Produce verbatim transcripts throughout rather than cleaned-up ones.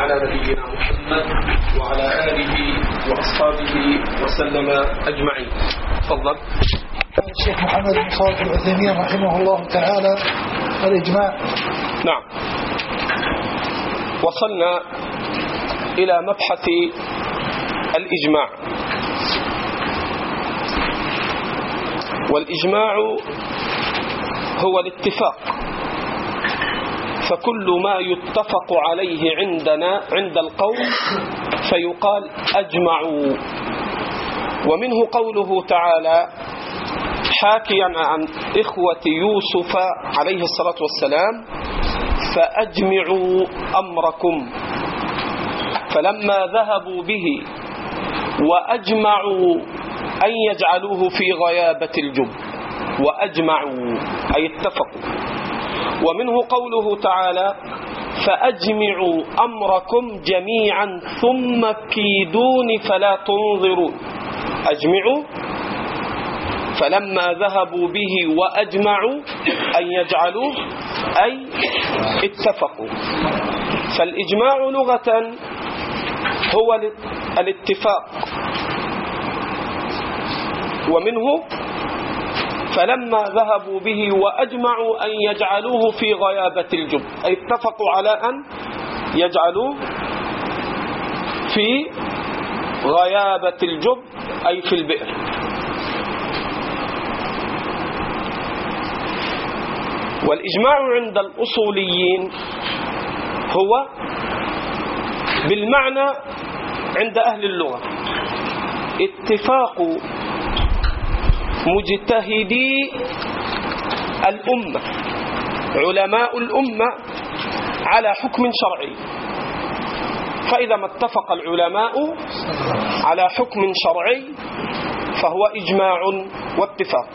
على نبينا محمد وعلى آله وأصحابه وسلم أجمعين. تفضل. الشيخ محمد بن صالح العثيمين رحمه الله تعالى الإجماع. نعم، وصلنا إلى مبحث الإجماع. والإجماع هو الاتفاق، فكل ما يتفق عليه عندنا عند القوم فيقال أجمعوا. ومنه قوله تعالى حاكيا عن إخوة يوسف عليه الصلاة والسلام: فأجمعوا أمركم. فلما ذهبوا به وأجمعوا أن يجعلوه في غيابة الجب، وأجمعوا أي اتفقوا. ومنه قوله تعالى: فأجمعوا أمركم جميعا ثم كيدون فلا تنظرون. أجمعوا، فلما ذهبوا به وأجمعوا أن يجعلوه أي اتفقوا. فالإجماع لغة هو الاتفاق. ومنه فلما ذهبوا به وأجمعوا أن يجعلوه في غيابة الجب، أي اتفقوا على أن يجعلوه في غيابة الجب أي في البئر. والإجماع عند الأصوليين هو بالمعنى عند أهل اللغة اتفاق مجتهدي الأمة، علماء الأمة، على حكم شرعي. فإذا ما اتفق العلماء على حكم شرعي فهو إجماع واتفاق.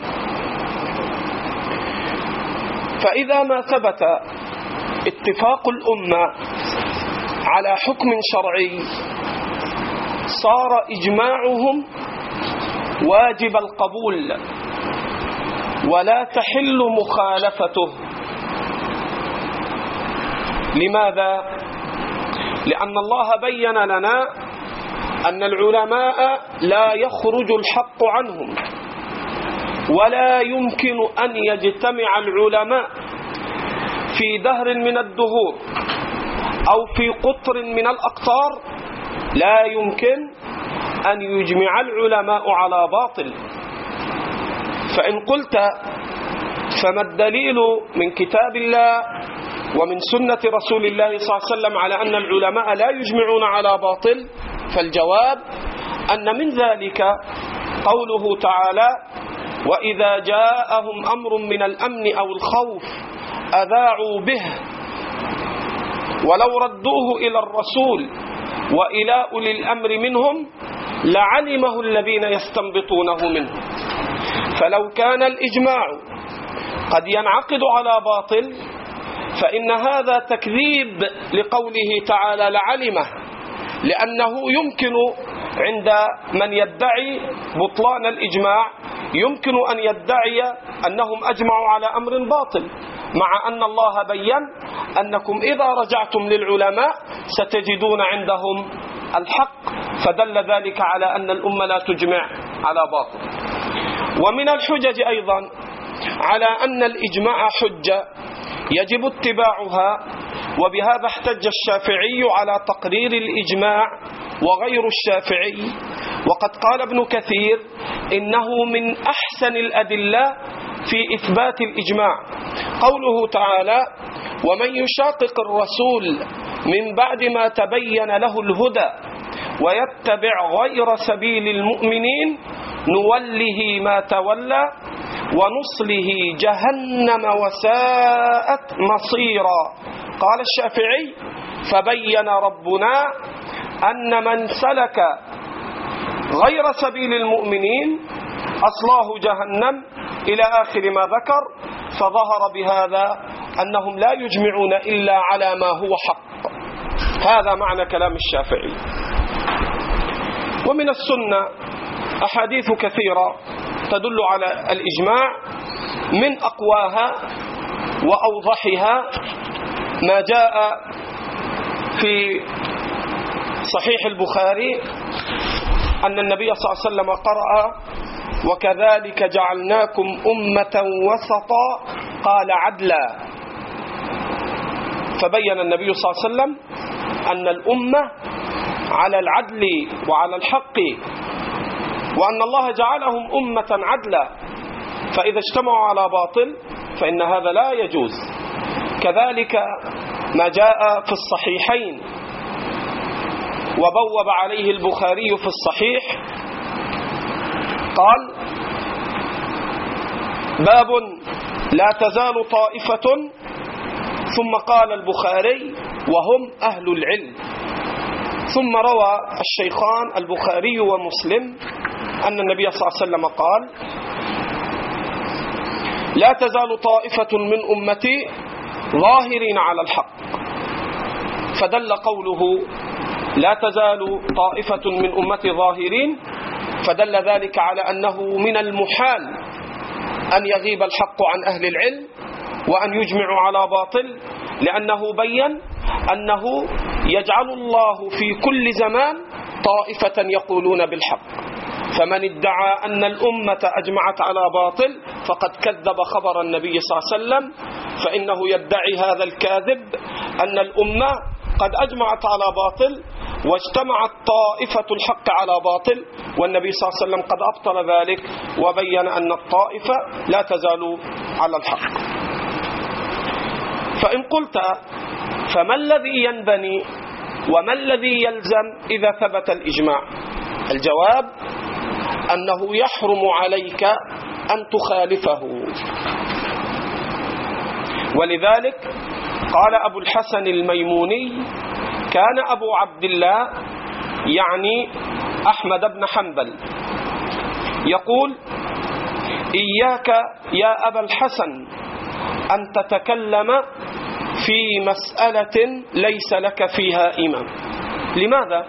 فإذا ما ثبت اتفاق الأمة على حكم شرعي صار إجماعهم واجب القبول ولا تحل مخالفته. لماذا؟ لأن الله بين لنا أن العلماء لا يخرج الحق عنهم، ولا يمكن أن يجتمع العلماء في دهر من الدهور أو في قطر من الأقطار، لا يمكن أن يجمع العلماء على باطل. فإن قلت فما الدليل من كتاب الله ومن سنة رسول الله صلى الله عليه وسلم على أن العلماء لا يجمعون على باطل؟ فالجواب أن من ذلك قوله تعالى: وإذا جاءهم أمر من الأمن أو الخوف أذاعوا به ولو ردوه إلى الرسول وإلى أولي الأمر منهم لعلمه الذين يستنبطونه منه. فلو كان الإجماع قد ينعقد على باطل فإن هذا تكذيب لقوله تعالى لعلمه، لأنه يمكن عند من يدعي بطلان الإجماع يمكن أن يدعي أنهم أجمعوا على أمر باطل، مع أن الله بيّن أنكم إذا رجعتم للعلماء ستجدون عندهم الحق، فدل ذلك على أن الأمة لا تجمع على باطل. ومن الحجج أيضا على أن الإجماع حجة يجب اتباعها، وبهذا احتج الشافعي على تقرير الإجماع وغير الشافعي. وقد قال ابن كثير إنه من أحسن الأدلة في إثبات الإجماع قوله تعالى: ومن يشاقق الرسول من بعد ما تبين له الهدى ويتبع غير سبيل المؤمنين نوله ما تولى ونصله جهنم وساءت مصيرا. قال الشافعي: فبين ربنا أن من سلك غير سبيل المؤمنين أصلاه جهنم إلى آخر ما ذكر، فظهر بهذا أنهم لا يجمعون إلا على ما هو حق. هذا معنى كلام الشافعي. ومن السنة أحاديث كثيرة تدل على الإجماع، من أقواها وأوضحها ما جاء في صحيح البخاري أن النبي صلى الله عليه وسلم قرأ: وكذلك جعلناكم أمة وسطا، قال عدلا. فبين النبي صلى الله عليه وسلم أن الأمة على العدل وعلى الحق، وأن الله جعلهم أمة عدلا، فإذا اجتمعوا على باطل فإن هذا لا يجوز. كذلك ما جاء في الصحيحين وبوب عليه البخاري في الصحيح، قال: باب لا تزال طائفة، ثم قال البخاري: وهم أهل العلم. ثم روى الشيخان البخاري ومسلم أن النبي صلى الله عليه وسلم قال: لا تزال طائفة من أمتي ظاهرين على الحق. فدل قوله لا تزال طائفة من أمتي ظاهرين، فدل ذلك على أنه من المحال أن يغيب الحق عن أهل العلم وأن يجمعوا على باطل، لأنه بين أنه يجعل الله في كل زمان طائفة يقولون بالحق، فمن ادعى أن الأمة أجمعت على باطل فقد كذب خبر النبي صلى الله عليه وسلم، فإنه يدعي هذا الكاذب أن الأمة قد أجمعت على باطل واجتمعت طائفة الحق على باطل، والنبي صلى الله عليه وسلم قد أبطل ذلك وبين أن الطائفة لا تزال على الحق. فإن قلت فما الذي ينبني وما الذي يلزم إذا ثبت الإجماع؟ الجواب أنه يحرم عليك أن تخالفه. ولذلك قال أبو الحسن الميموني: كان أبو عبد الله يعني أحمد بن حنبل يقول: إياك يا أبا الحسن أن تتكلم في مسألة ليس لك فيها إمام. لماذا؟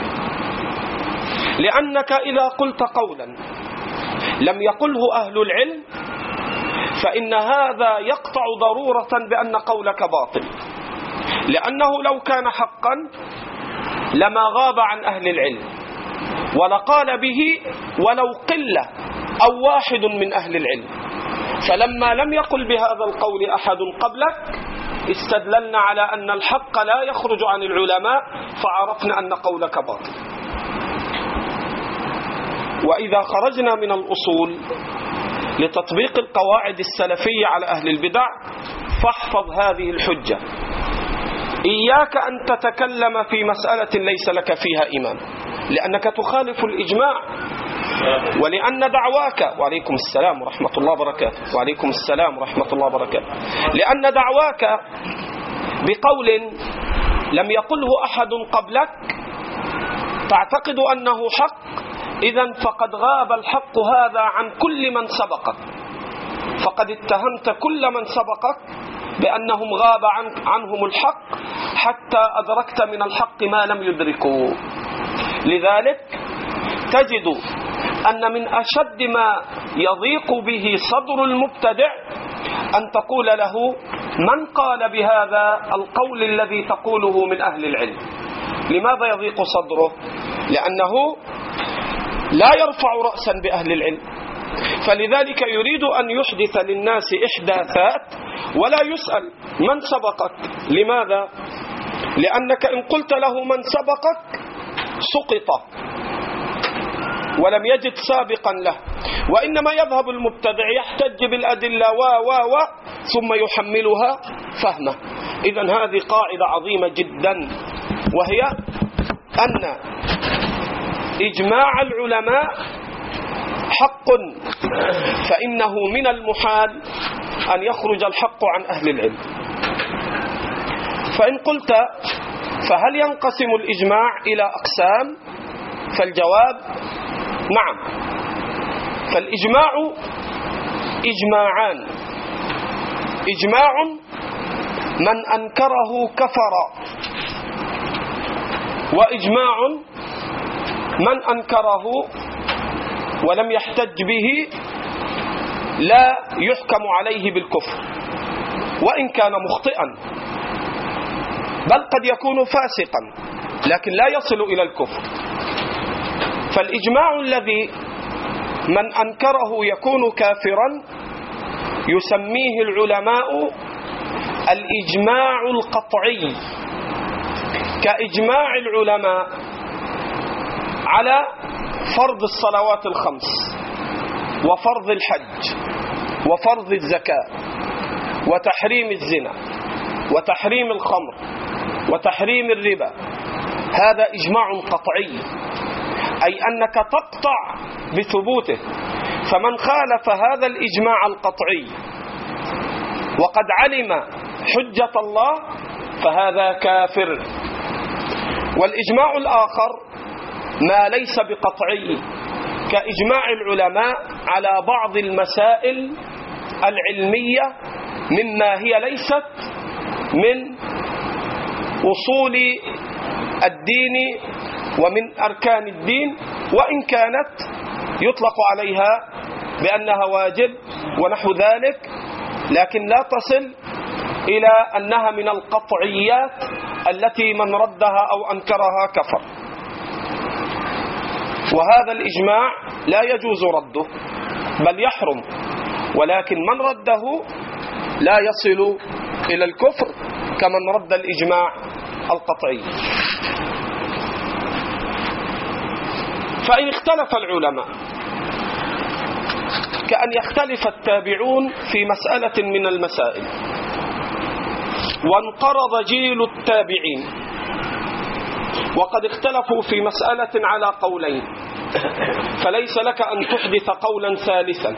لأنك إذا قلت قولا لم يقله أهل العلم فإن هذا يقطع ضرورة بأن قولك باطل، لأنه لو كان حقا لما غاب عن أهل العلم ولقال به ولو قلة أو واحد من أهل العلم، فلما لم يقل بهذا القول أحد قبلك استدللنا على أن الحق لا يخرج عن العلماء، فعرفنا أن قولك باطل. وإذا خرجنا من الأصول لتطبيق القواعد السلفية على أهل البدع فاحفظ هذه الحجة: إياك أن تتكلم في مسألة ليس لك فيها إمام، لأنك تخالف الإجماع، ولأن دعواك وعليكم السلام ورحمة الله وبركاته وعليكم السلام ورحمة الله وبركاته لأن دعواك بقول لم يقله أحد قبلك تعتقد أنه حق، إذن فقد غاب الحق هذا عن كل من سبقك، فقد اتهمت كل من سبقك بأنهم غاب عن عنهم الحق حتى أدركت من الحق ما لم يدركوا. لذلك تجد أن من أشد ما يضيق به صدر المبتدع أن تقول له: من قال بهذا القول الذي تقوله من أهل العلم؟ لماذا يضيق صدره؟ لأنه لا يرفع رأسا بأهل العلم، فلذلك يريد أن يحدث للناس إحداثات ولا يسأل من سبقك. لماذا؟ لأنك إن قلت له من سبقك سقط ولم يجد سابقا له، وإنما يذهب المبتدع يحتج بالأدلة و و و ثم يحملها فهمه. إذن هذه قاعدة عظيمة جدا، وهي أن إجماع العلماء حق، فإنه من المحال أن يخرج الحق عن أهل العلم. فإن قلت فهل ينقسم الإجماع إلى أقسام؟ فالجواب نعم. فالإجماع إجماعان: إجماع من أنكره كفر، وإجماع من أنكره ولم يحتج به لا يحكم عليه بالكفر وإن كان مخطئا، بل قد يكون فاسقا، لكن لا يصل إلى الكفر. فالإجماع الذي من أنكره يكون كافرا يسميه العلماء الإجماع القطعي، كإجماع العلماء على فرض الصلوات الخمس وفرض الحج وفرض الزكاة وتحريم الزنا وتحريم الخمر وتحريم الربا. هذا إجماع قطعي، أي أنك تقطع بثبوته. فمن خالف هذا الإجماع القطعي وقد علم حجة الله فهذا كافر. والإجماع الآخر ما ليس بقطعي، كإجماع العلماء على بعض المسائل العلمية مما هي ليست من أصول الدين ومن أركان الدين، وإن كانت يطلق عليها بأنها واجب ونحو ذلك، لكن لا تصل إلى أنها من القطعيات التي من ردها أو أنكرها كفر. وهذا الإجماع لا يجوز رده بل يحرم، ولكن من رده لا يصل إلى الكفر كمن رد الإجماع القطعي. فإن اختلف العلماء كأن يختلف التابعون في مسألة من المسائل وانقرض جيل التابعين وقد اختلفوا في مسألة على قولين، فليس لك أن تحدث قولا ثالثا.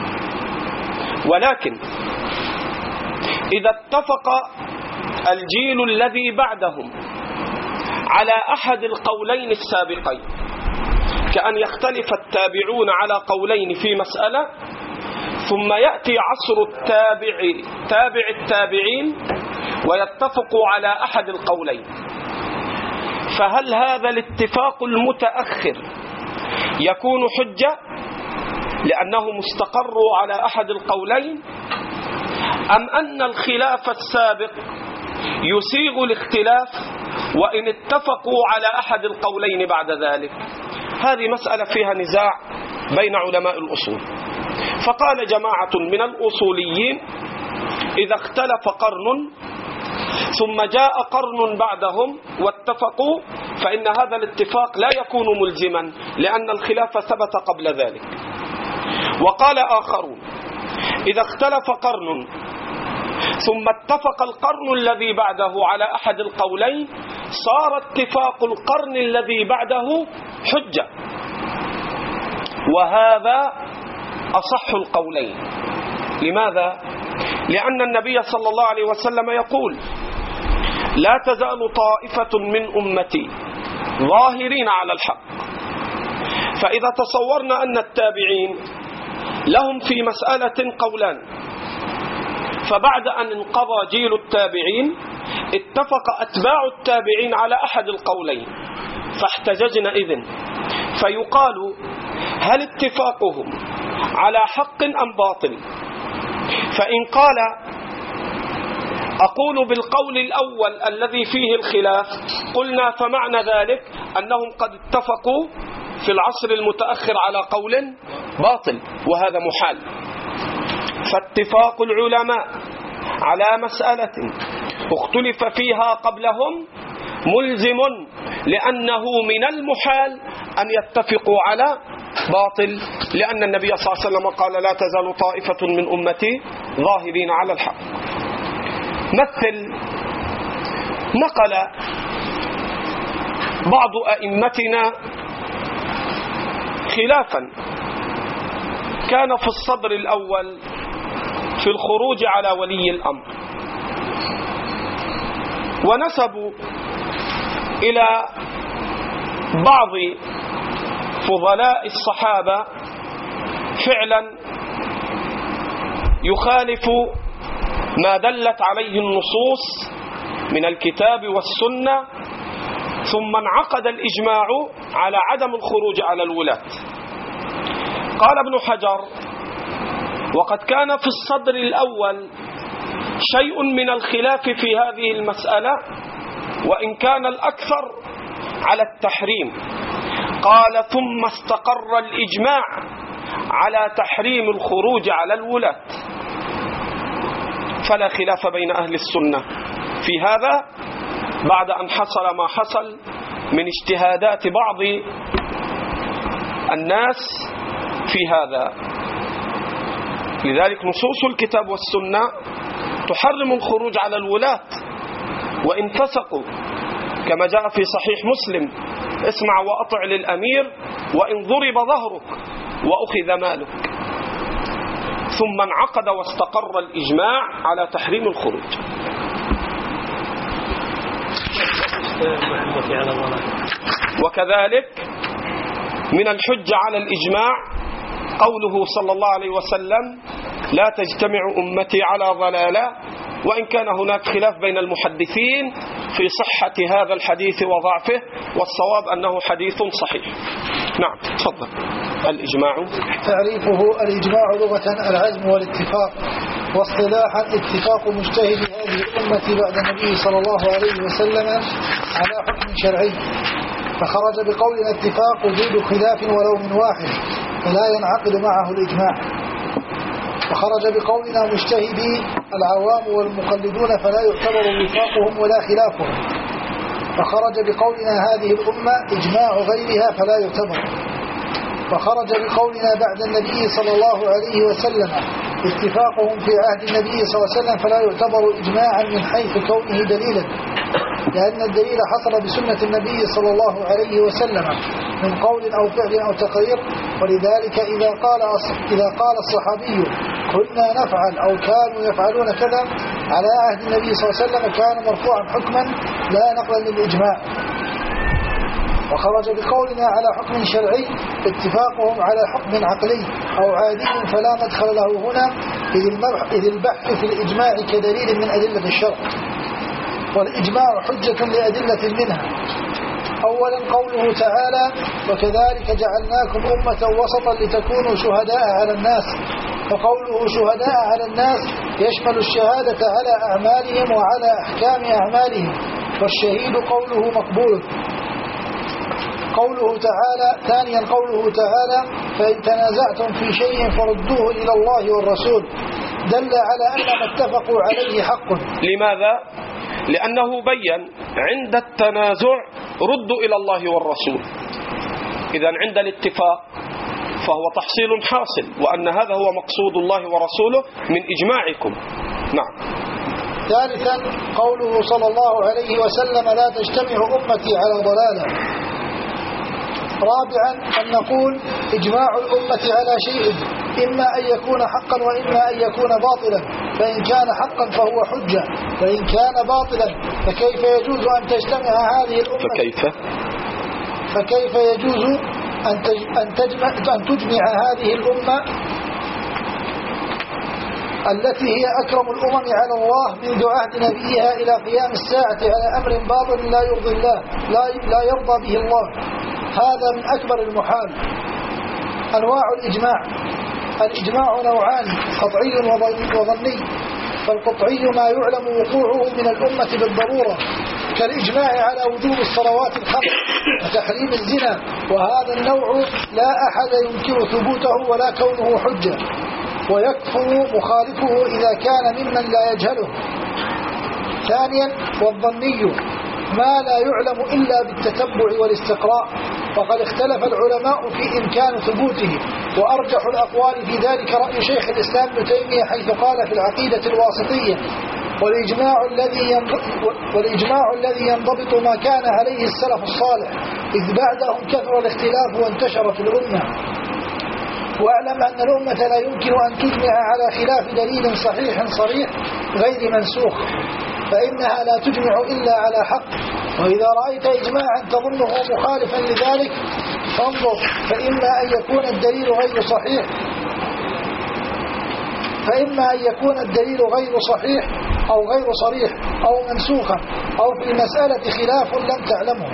ولكن إذا اتفق الجيل الذي بعدهم على أحد القولين السابقين، كأن يختلف التابعون على قولين في مسألة ثم يأتي عصر التابع تابع التابعين ويتفقوا على أحد القولين، فهل هذا الاتفاق المتأخر يكون حجة لأنهم استقروا على أحد القولين، أم أن الخلاف السابق يسيغ الاختلاف وإن اتفقوا على أحد القولين بعد ذلك؟ هذه مسألة فيها نزاع بين علماء الأصول. فقال جماعة من الأصوليين إذا اختلف قرن ثم جاء قرن بعدهم واتفقوا فإن هذا الاتفاق لا يكون ملزما لأن الخلاف ثبت قبل ذلك. وقال آخرون إذا اختلف قرن ثم اتفق القرن الذي بعده على أحد القولين صار اتفاق القرن الذي بعده حجة، وهذا أصح القولين. لماذا؟ لأن النبي صلى الله عليه وسلم يقول لا تزال طائفة من أمتي ظاهرين على الحق. فإذا تصورنا أن التابعين لهم في مسألة قولان، فبعد أن انقضى جيل التابعين اتفق أتباع التابعين على أحد القولين فاحتججنا إذن، فيقال هل اتفاقهم على حق أم باطل؟ فإن قال أقول بالقول الأول الذي فيه الخلاف قلنا فمعنى ذلك أنهم قد اتفقوا في العصر المتأخر على قول باطل، وهذا محال. فاتفاق العلماء على مسألة اختلف فيها قبلهم ملزم، لأنه من المحال أن يتفقوا على باطل، لأن النبي صلى الله عليه وسلم قال لا تزال طائفة من أمتي ظاهرين على الحق. مثل نقل بعض أئمتنا خلافا كان في الصدر الأول في الخروج على ولي الأمر، ونسبوا إلى بعض فضلاء الصحابة فعلا يخالف ما دلت عليه النصوص من الكتاب والسنة، ثم انعقد الإجماع على عدم الخروج على الولاة. قال ابن حجر وقد كان في الصدر الأول شيء من الخلاف في هذه المسألة، وإن كان الأكثر على التحريم قال ثم استقر الإجماع على تحريم الخروج على الولاة، فلا خلاف بين أهل السنة في هذا بعد أن حصل ما حصل من اجتهادات بعض الناس في هذا. لذلك نصوص الكتاب والسنة تحرم الخروج على الولاة وإن فسقوا، كما جاء في صحيح مسلم: اسمع وأطع للأمير وإن ضرب ظهرك وأخذ مالك. ثم انعقد واستقر الإجماع على تحريم الخروج. وكذلك من الحجة على الإجماع قوله صلى الله عليه وسلم: لا تجتمع أمتي على ضلالة، وإن كان هناك خلاف بين المحدثين في صحة هذا الحديث وضعفه، والصواب أنه حديث صحيح. نعم تفضل. الإجماع تعريفه: الإجماع لغة العزم والاتفاق، واصطلاحا اتفاق مجتهد هذه الأمة بعد النبي صلى الله عليه وسلم على حكم شرعي، فخرج بقولنا اتفاق وجود خلاف ولو من واحد فلا ينعقد معه الإجماع. وخرج بقولنا مجتهدي العوام والمقلدون فلا يعتبر وفاقهم ولا خلافهم، فخرج بقولنا هذه الأمة إجماع غيرها فلا يعتبر. فخرج بقولنا بعد النبي صلى الله عليه وسلم اتفاقهم في عهد النبي صلى الله عليه وسلم فلا يعتبر إجماعا من حيث كونه دليلا، لأن الدليل حصل بسنة النبي صلى الله عليه وسلم من قول أو فعل أو تقرير. ولذلك إذا قال إذا قال الصحابي كنا نفعل أو كانوا يفعلون كذا على عهد النبي صلى الله عليه وسلم كان مرفوعا حكما لا نقلا للإجماع. وخرج بقولنا على حكم شرعي اتفاقهم على حكم عقلي أو عادي فلا مدخل له هنا، إذ البحث في الإجماع كدليل من أدلة الشرع، والإجماع حجة لأدلة منها. أولا قوله تعالى: وكذلك جعلناكم أمة وسطا لتكونوا شهداء على الناس. فقوله شهداء على الناس يشمل الشهادة على أعمالهم وعلى أحكام أعمالهم، والشهيد قوله مقبول. قوله تعالى ثانيا قوله تعالى: فإن تنازعتم في شيء فردوه إلى الله والرسول، دل على أن ما اتفقوا عليه حق. لماذا؟ لأنه بين عند التنازع ردوا إلى الله والرسول، إذن عند الاتفاق فهو تحصيل حاصل، وأن هذا هو مقصود الله ورسوله من إجماعكم. نعم. ثالثا قوله صلى الله عليه وسلم: لا تجتمع أمتي على ضلالة. رابعا أن نقول إجماع الأمة على شيء إما أن يكون حقا وإما أن يكون باطلا، فإن كان حقا فهو حجة، وإن كان باطلا فكيف يجوز أن تجتمع هذه الأمة فكيف فكيف يجوز أن أن تجمع أن تجمع هذه الأمة التي هي أكرم الأمم على الله منذ عهد نبيها إلى قيام الساعة على أمر باطل لا يرضي الله لا لا يرضى به الله. هذا من أكبر المحال. أنواع الإجماع: الإجماع نوعان: قطعي وظني. فالقطعي ما يعلم وقوعه من الأمة بالضرورة، كالإجماع على وجوب الصلوات الخمس وتحريم الزنا، وهذا النوع لا أحد ينكر ثبوته ولا كونه حجة، ويكفر مخالفه إذا كان ممن لا يجهله. ثانيا والظني ما لا يعلم إلا بالتتبع والاستقراء، وقد اختلف العلماء في إمكان ثبوته، وأرجح الأقوال في ذلك رأي شيخ الإسلام ابن تيمية حيث قال في العقيدة الواسطية: والإجماع الذي والإجماع الذي ينضبط ما كان عليه السلف الصالح، إذ بعدهم كثر الاختلاف وانتشر في الأمة. واعلم أن الأمة لا يمكن أن تجمع على خلاف دليل صحيح صريح غير منسوخ، فإنها لا تجمع إلا على حق. وإذا رأيت إجماعا تظنه مخالفا لذلك فانظر، فإما أن يكون الدليل غير صحيح فإما أن يكون الدليل غير صحيح أو غير صريح أو منسوخا أو في المسألة خلاف لم تعلمه.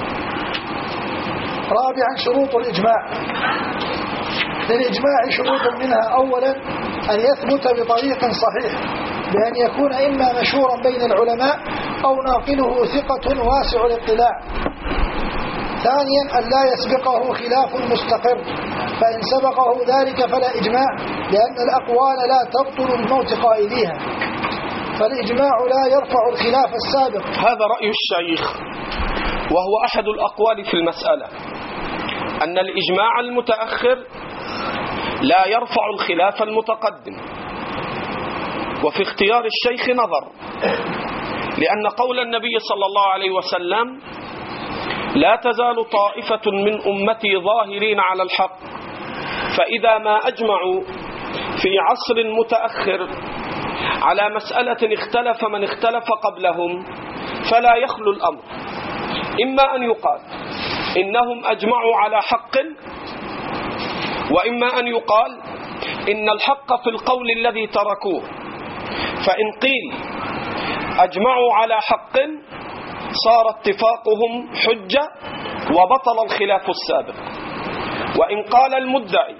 رابعا شروط الإجماع: للإجماع شروط منها: أولا أن يثبت بطريق صحيح بأن يكون إما مشهورا بين العلماء أو ناقله ثقة واسع الاطلاع. ثانيا أن لا يسبقه خلاف مستقر، فإن سبقه ذلك فلا إجماع، لأن الأقوال لا تبطل بموت قائليها، فالإجماع لا يرفع الخلاف السابق. هذا رأي الشيخ، وهو أحد الأقوال في المسألة، أن الإجماع المتأخر لا يرفع الخلاف المتقدم. وفي اختيار الشيخ نظر، لأن قول النبي صلى الله عليه وسلم لا تزال طائفة من أمتي ظاهرين على الحق، فإذا ما أجمعوا في عصر متأخر على مسألة اختلف من اختلف قبلهم فلا يخلو الأمر، إما أن يقال إنهم أجمعوا على حق، وإما أن يقال إن الحق في القول الذي تركوه. فإن قيل أجمعوا على حق صار اتفاقهم حجة وبطل الخلاف السابق. وإن قال المدعي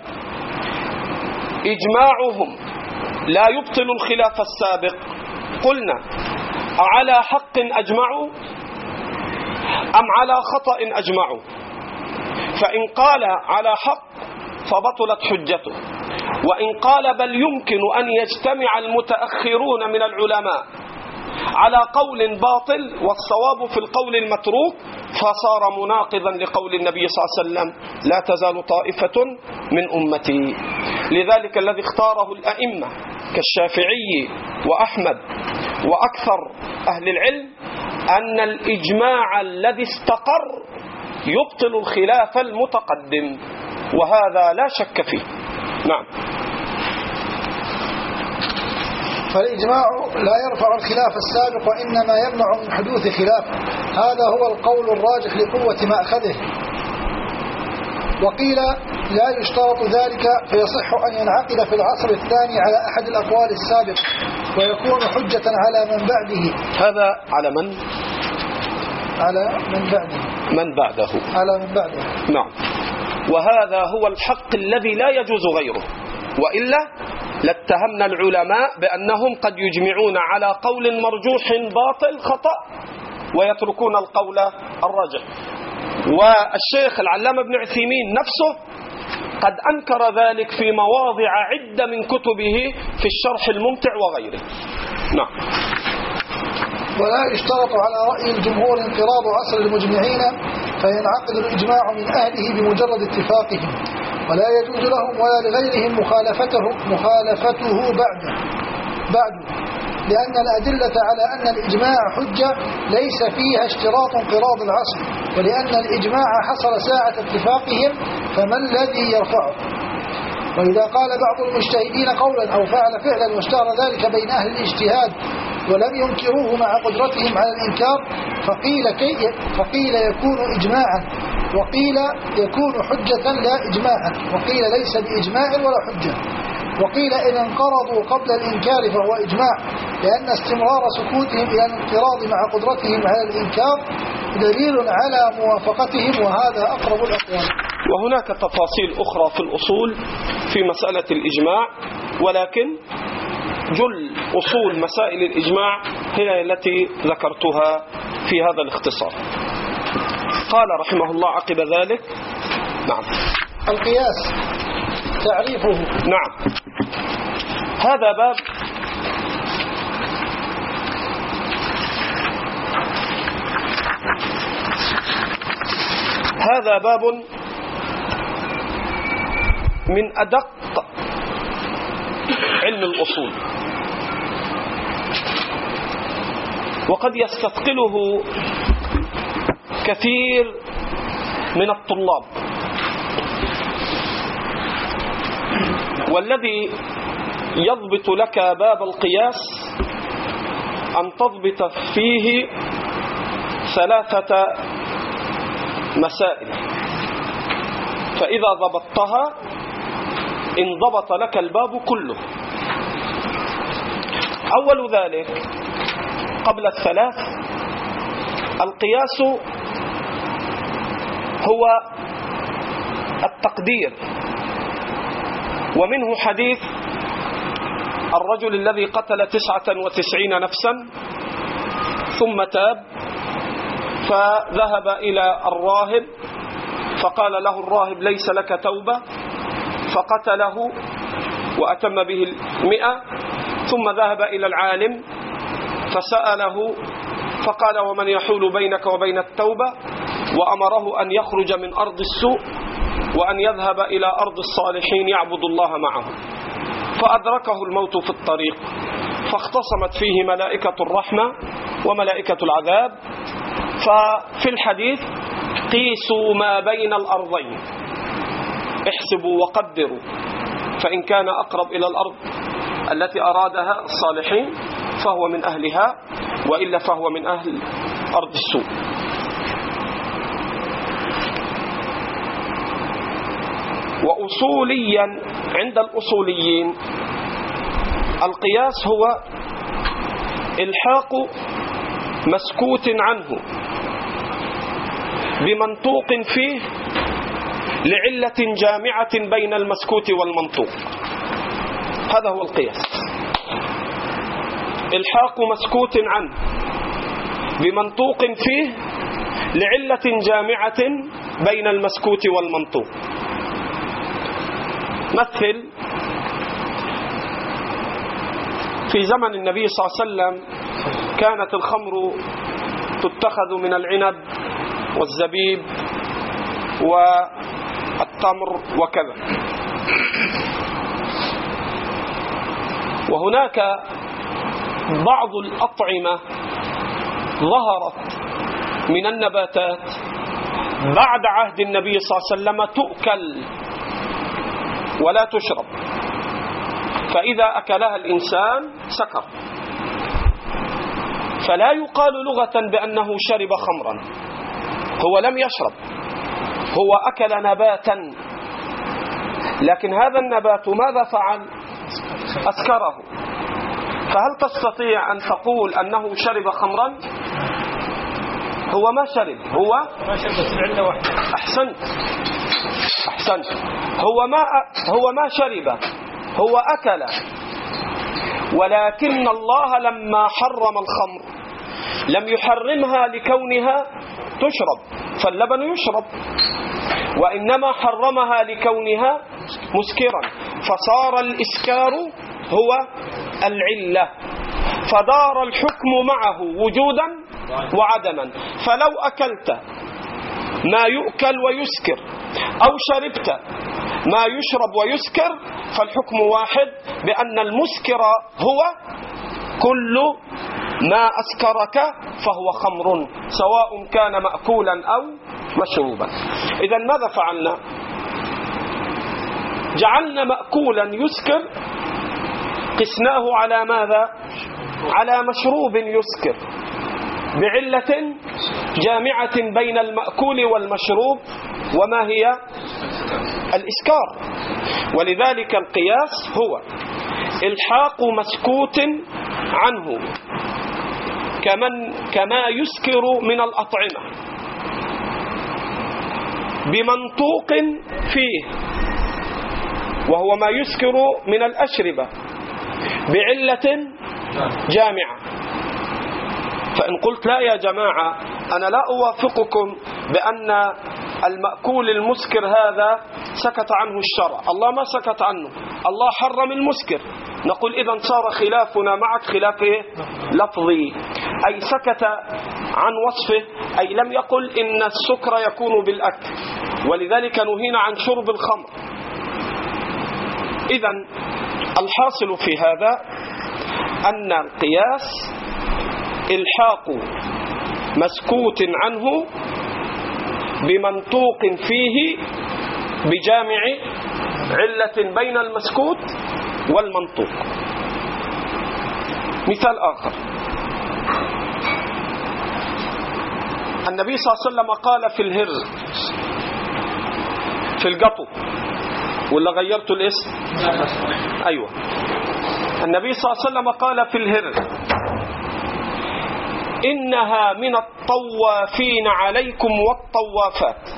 إجماعهم لا يبطل الخلاف السابق، قلنا أعلى حق أجمعوا أم على خطأ أجمعوا؟ فإن قال على حق فبطلت حجته، وإن قال بل يمكن أن يجتمع المتأخرون من العلماء على قول باطل والصواب في القول المتروك فصار مناقضا لقول النبي صلى الله عليه وسلم لا تزال طائفة من أمتي. لذلك الذي اختاره الأئمة كالشافعي وأحمد وأكثر أهل العلم أن الإجماع الذي استقر يبطل الخلاف المتقدم، وهذا لا شك فيه. نعم. فالإجماع لا يرفع الخلاف السابق، وإنما يمنع من حدوث خلاف. هذا هو القول الراجح لقوة مأخذه. وقيل لا يشترط ذلك، فيصح أن ينعقد في العصر الثاني على أحد الأقوال السابق ويكون حجة على من بعده. هذا على من؟ على من بعده. من بعده. على من بعده. نعم. وهذا هو الحق الذي لا يجوز غيره، وإلا لاتهمنا العلماء بأنهم قد يجمعون على قول مرجوح باطل خطأ ويتركون القول الراجح. والشيخ العلامة ابن عثيمين نفسه قد أنكر ذلك في مواضع عدة من كتبه في الشرح الممتع وغيره. نعم. ولا يشترط على رأي الجمهور انقراض عصر المجمعين، فينعقد الإجماع من أهله بمجرد اتفاقهم، ولا يجوز لهم ولا لغيرهم مخالفته مخالفته بعده بعده لأن الأدلة على أن الإجماع حجة ليس فيها اشتراط انقراض العصر، ولأن الإجماع حصل ساعة اتفاقهم، فما الذي يرفعه؟ وإذا قال بعض المجتهدين قولا أو فعل فعلا واشتهر ذلك بين أهل الاجتهاد ولم ينكروه مع قدرتهم على الإنكار، فقيل, كي فقيل يكون إجماعا، وقيل يكون حجة لا إجماعا، وقيل ليس بإجماع ولا حجة، وقيل إن انقرضوا قبل الإنكار فهو إجماع، لأن استمرار سكوتهم إلى الانقراض مع قدرتهم على الإنكار دليل على موافقتهم، وهذا أقرب الأقوال. وهناك تفاصيل أخرى في الأصول في مسألة الإجماع، ولكن جل أصول مسائل الإجماع هي التي ذكرتها في هذا الاختصار. قال رحمه الله عقب ذلك: نعم. القياس تعريفه. نعم. هذا باب هذا باب من أدق علم الأصول، وقد يستثقله كثير من الطلاب، والذي يضبط لك باب القياس أن تضبط فيه ثلاثة مسائل، فإذا ضبطتها انضبط لك الباب كله. أول ذلك قبل الثلاث: القياس هو التقدير، ومنه حديث الرجل الذي قتل تسعة وتسعين نفسا ثم تاب فذهب إلى الراهب فقال له الراهب ليس لك توبة، فقتله وأتم به المئة. ثم ذهب إلى العالم فسأله فقال ومن يحول بينك وبين التوبة، وأمره أن يخرج من أرض السوء وأن يذهب إلى أرض الصالحين يعبد الله معهم. فأدركه الموت في الطريق، فاختصمت فيه ملائكة الرحمة وملائكة العذاب. ففي الحديث قيسوا ما بين الأرضين، احسبوا وقدروا، فإن كان أقرب إلى الأرض التي أرادها الصالحين فهو من أهلها، وإلا فهو من أهل أرض السوء. وأصوليا عند الأصوليين القياس هو الحاق مسكوت عنه بمنطوق فيه لعلة جامعة بين المسكوت والمنطوق. هذا هو القياس، الحاق مسكوت عنه بمنطوق فيه لعلة جامعة بين المسكوت والمنطوق. مثل في زمن النبي صلى الله عليه وسلم كانت الخمر تتخذ من العنب والزبيب والتمر وكذا، وهناك بعض الأطعمة ظهرت من النباتات بعد عهد النبي صلى الله عليه وسلم تؤكل ولا تشرب، فإذا أكلها الإنسان سكر، فلا يقال لغة بأنه شرب خمرا، هو لم يشرب، هو أكل نباتا، لكن هذا النبات ماذا فعل؟ أسكره. فهل تستطيع أن تقول أنه شرب خمرا؟ هو ما شرب، هو ما شرب واحدة. أحسنت أحسنت هو ما هو ما شرب، هو أكل، ولكن الله لما حرم الخمر لم يحرمها لكونها تشرب، فاللبن يشرب، وإنما حرمها لكونها مسكرا، فصار الإسكار هو العلة، فدار الحكم معه وجودا وعدما. فلو أكلت ما يؤكل ويسكر أو شربت ما يشرب ويسكر فالحكم واحد، بأن المسكر هو كل ما أسكرك فهو خمر، سواء كان مأكولا أو مشروبا. إذن ماذا فعلنا؟ جعلنا مأكولا يسكر قسناه على ماذا؟ على مشروب يسكر، بعلة جامعة بين المأكول والمشروب، وما هي؟ الإسكار. ولذلك القياس هو الحاق مسكوت عنه كمن كما يسكر من الأطعمة بمنطوق فيه، وهو ما يسكر من الأشربة، بعلة جامعة. فإن قلت لا يا جماعة أنا لا أوافقكم بأن المأكول المسكر هذا سكت عنه الشرع، الله ما سكت عنه، الله حرم المسكر، نقول إذن صار خلافنا معك خلاف لفظي، أي سكت عن وصفه، أي لم يقل إن السكر يكون بالأكل، ولذلك نهينا عن شرب الخمر. إذن الحاصل في هذا أن القياس الحاق مسكوت عنه بمنطوق فيه بجامع علة بين المسكوت والمنطوق. مثال آخر، النبي صلى الله عليه وسلم قال في الهر، في القطو، ولا غيرت الاسم؟ أيوة، النبي صلى الله عليه وسلم قال في الهر إنها من الطوافين عليكم والطوافات،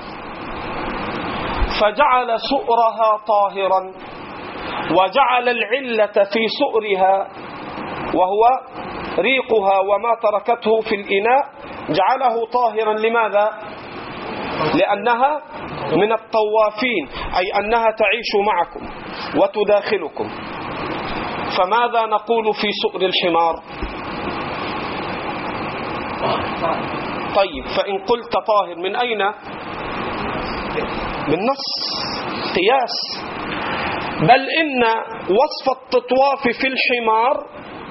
فجعل سؤرها طاهرا وجعل العلة في سؤرها وهو ريقها وما تركته في الإناء جعله طاهرا. لماذا؟ لأنها من الطوافين، أي أنها تعيش معكم وتداخلكم. فماذا نقول في سؤر الحمار؟ طيب، فإن قلت طاهر من أين؟ بالنص، قياس. بل إن وصف التطواف في الحمار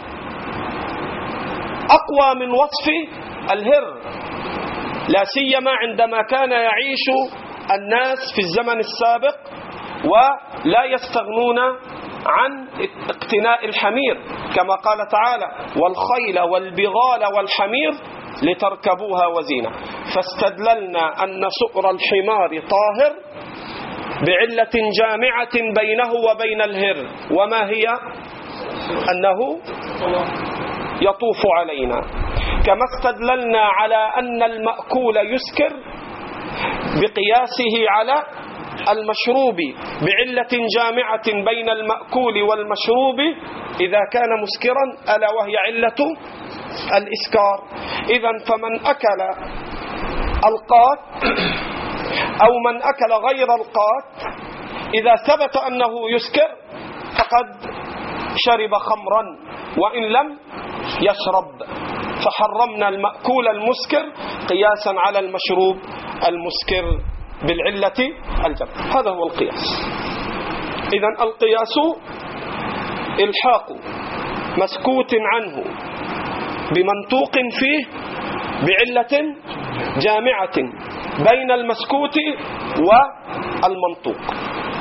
أقوى من وصف الهر، لا سيما عندما كان يعيش الناس في الزمن السابق ولا يستغنون عن اقتناء الحمير، كما قال تعالى: والخيل والبغال والحمير لتركبوها وزينة. فاستدللنا أن سؤر الحمار طاهر بعلة جامعة بينه وبين الهر، وما هي؟ أنه يطوف علينا. كما استدللنا على أن المأكول يسكر بقياسه على المشروب بعلة جامعة بين المأكول والمشروب إذا كان مسكرا، ألا وهي علة الإسكار. إذن فمن أكل القات أو من أكل غير القات إذا ثبت أنه يسكر فقد شرب خمرا وإن لم يشرب، فحرمنا المأكول المسكر قياسا على المشروب المسكر بالعلة الجمع. هذا هو القياس. إذن القياس إلحاق مسكوت عنه بمنطوق فيه بعلة جامعة بين المسكوت والمنطوق.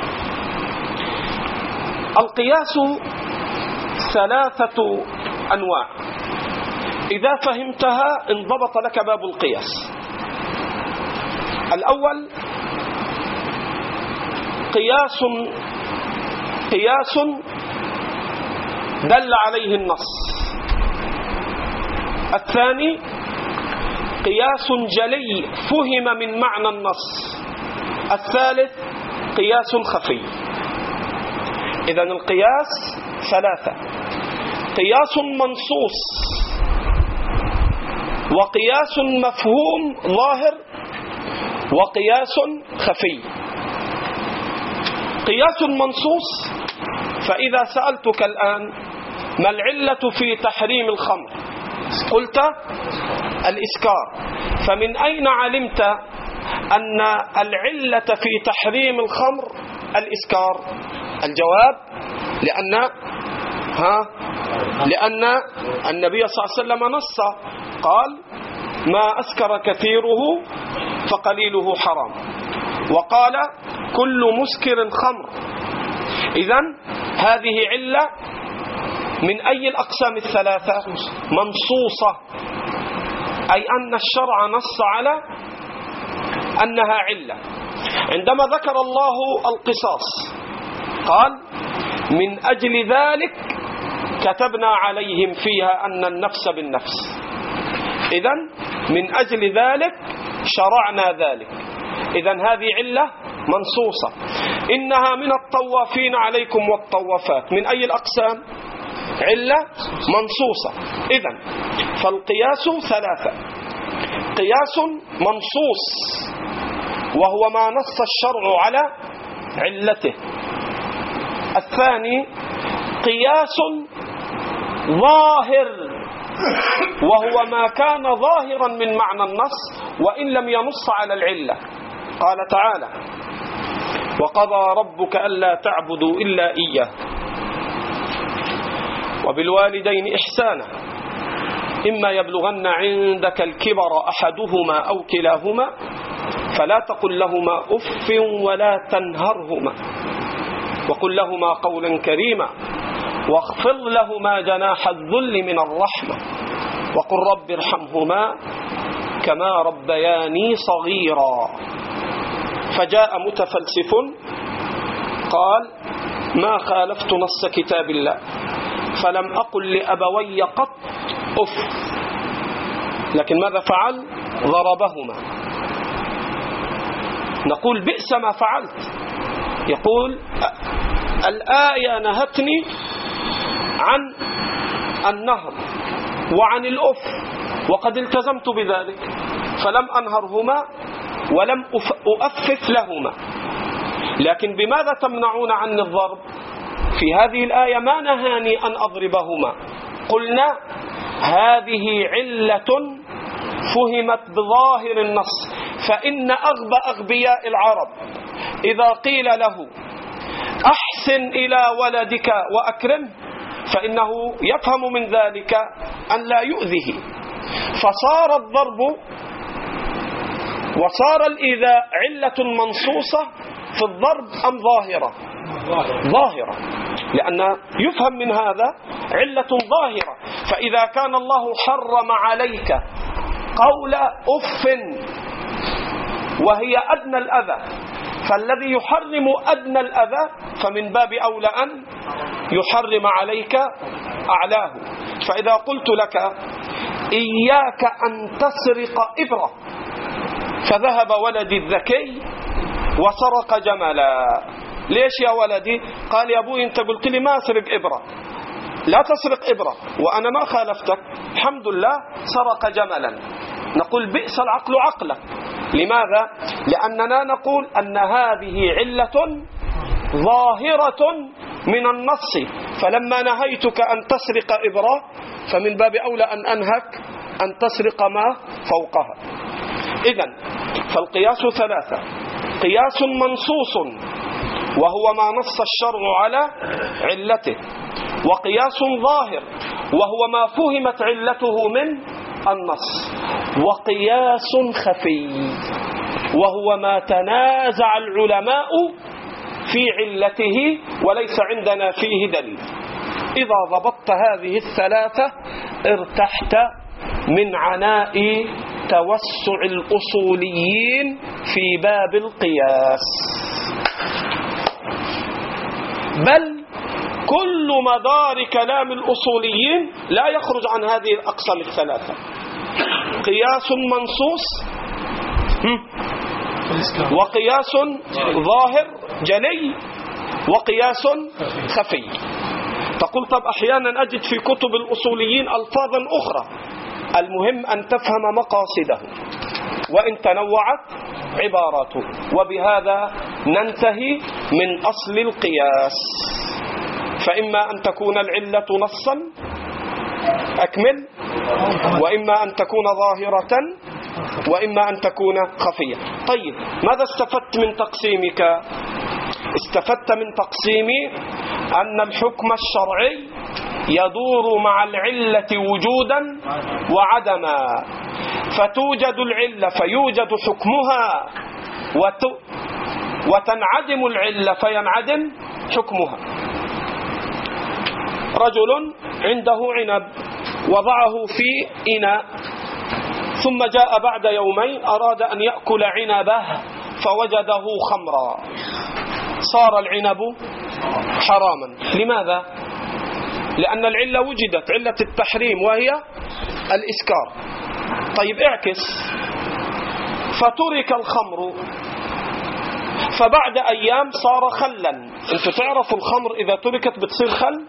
القياس ثلاثة أنواع، إذا فهمتها انضبط لك باب القياس. الأول قياس قياس دل عليه النص. الثاني قياس جلي فهم من معنى النص. الثالث قياس خفي. إذن القياس ثلاثة: قياس منصوص، وقياس مفهوم ظاهر، وقياس خفي. قياس منصوص، فإذا سألتك الآن ما العلة في تحريم الخمر؟ قلت الإسكار. فمن أين علمت أن العلة في تحريم الخمر الإسكار؟ الجواب: لأن ها لأن النبي صلى الله عليه وسلم نص، قال: ما أسكر كثيره فقليله حرام، وقال: كل مسكر خمر. إذن هذه علة من أي الأقسام الثلاثة؟ منصوصة، أي أن الشرع نص على أنها علة. عندما ذكر الله القصاص قال: من أجل ذلك كتبنا عليهم فيها أن النفس بالنفس. إذن من أجل ذلك شرعنا ذلك. إذن هذه علة منصوصة. إنها من الطوافين عليكم والطوافات، من أي الأقسام؟ علة منصوصة. إذن فالقياس ثلاثة: قياس منصوص وهو ما نص الشرع على علته. الثاني قياس ظاهر وهو ما كان ظاهرا من معنى النص وإن لم ينص على العلة. قال تعالى: وقضى ربك ألا تعبدوا إلا إياه وبالوالدين إحسانا إما يبلغن عندك الكبر أحدهما أو كلاهما فلا تقل لهما أف ولا تنهرهما وقل لهما قولا كريما واخفض لهما جناح الذل من الرحمة وقل رب ارحمهما كما ربياني صغيرا. فجاء متفلسف قال: ما خالفت نص كتاب الله فلم أقل لأبوي قط أف، لكن ماذا فعل؟ ضربهما. نقول: بئس ما فعلت. يقول: الآية نهتني عن النهر وعن الأف وقد التزمت بذلك فلم أنهرهما ولم أؤفف لهما. لكن بماذا تمنعون عني الضرب؟ في هذه الآية ما نهاني أن أضربهما، قلنا هذه علة فهمت بظاهر النص. فإن أغبى أغبياء العرب إذا قيل له أحسن إلى ولدك وأكرمه فإنه يفهم من ذلك أن لا يؤذيه، فصار الضرب وصار الإيذاء علة منصوصة في الضرب أم ظاهرة؟ ظاهرة، لأن يفهم من هذا علة ظاهرة. فإذا كان الله حرم عليك قول أف وهي أدنى الأذى، فالذي يحرم أدنى الأذى فمن باب أولى أن يحرم عليك أعلاه. فإذا قلت لك إياك أن تسرق إبرة، فذهب ولدي الذكي وسرق جملا. ليش يا ولدي؟ قال يا أبوي أنت قلت لي ما أسرق إبرة، لا تسرق إبرة، وأنا ما خالفتك، الحمد لله سرق جملا. نقول بئس العقل عقلك. لماذا؟ لأننا نقول أن هذه علة ظاهرة من النص، فلما نهيتك أن تسرق إبرة فمن باب أولى أن أنهك أن تسرق ما فوقها. إذن فالقياس ثلاثة: قياس منصوص وهو ما نص الشرع على علته، وقياس ظاهر وهو ما فهمت علته من النص، وقياس خفي وهو ما تنازع العلماء في علته وليس عندنا فيه دليل. إذا ضبطت هذه الثلاثة ارتحت من عناء توسع الأصوليين في باب القياس، بل كل مدار كلام الأصوليين لا يخرج عن هذه الأقسام الثلاثة: قياس منصوص، وقياس ظاهر جلي، وقياس خفي. تقول طب أحيانا أجد في كتب الأصوليين ألفاظا أخرى، المهم أن تفهم مقاصده وإن تنوعت عباراته. وبهذا ننتهي من أصل القياس. فإما أن تكون العلة نصا أكمل، وإما أن تكون ظاهرة، وإما أن تكون خفية. طيب ماذا استفدت من تقسيمك؟ استفدت من تقسيمي أن الحكم الشرعي يدور مع العلة وجودا وعدما، فتوجد العلة فيوجد حكمها، وت... وتنعدم العلة فينعدم حكمها. رجل عنده عنب وضعه في إناء، ثم جاء بعد يومين أراد أن يأكل عنبه فوجده خمرا، صار العنب حراما. لماذا؟ لأن العلة وجدت، علة التحريم، وهي الإسكار. طيب اعكس، فترك الخمر فبعد أيام صار خلا. انتوا تعرفوا الخمر إذا تركت بتصير خل؟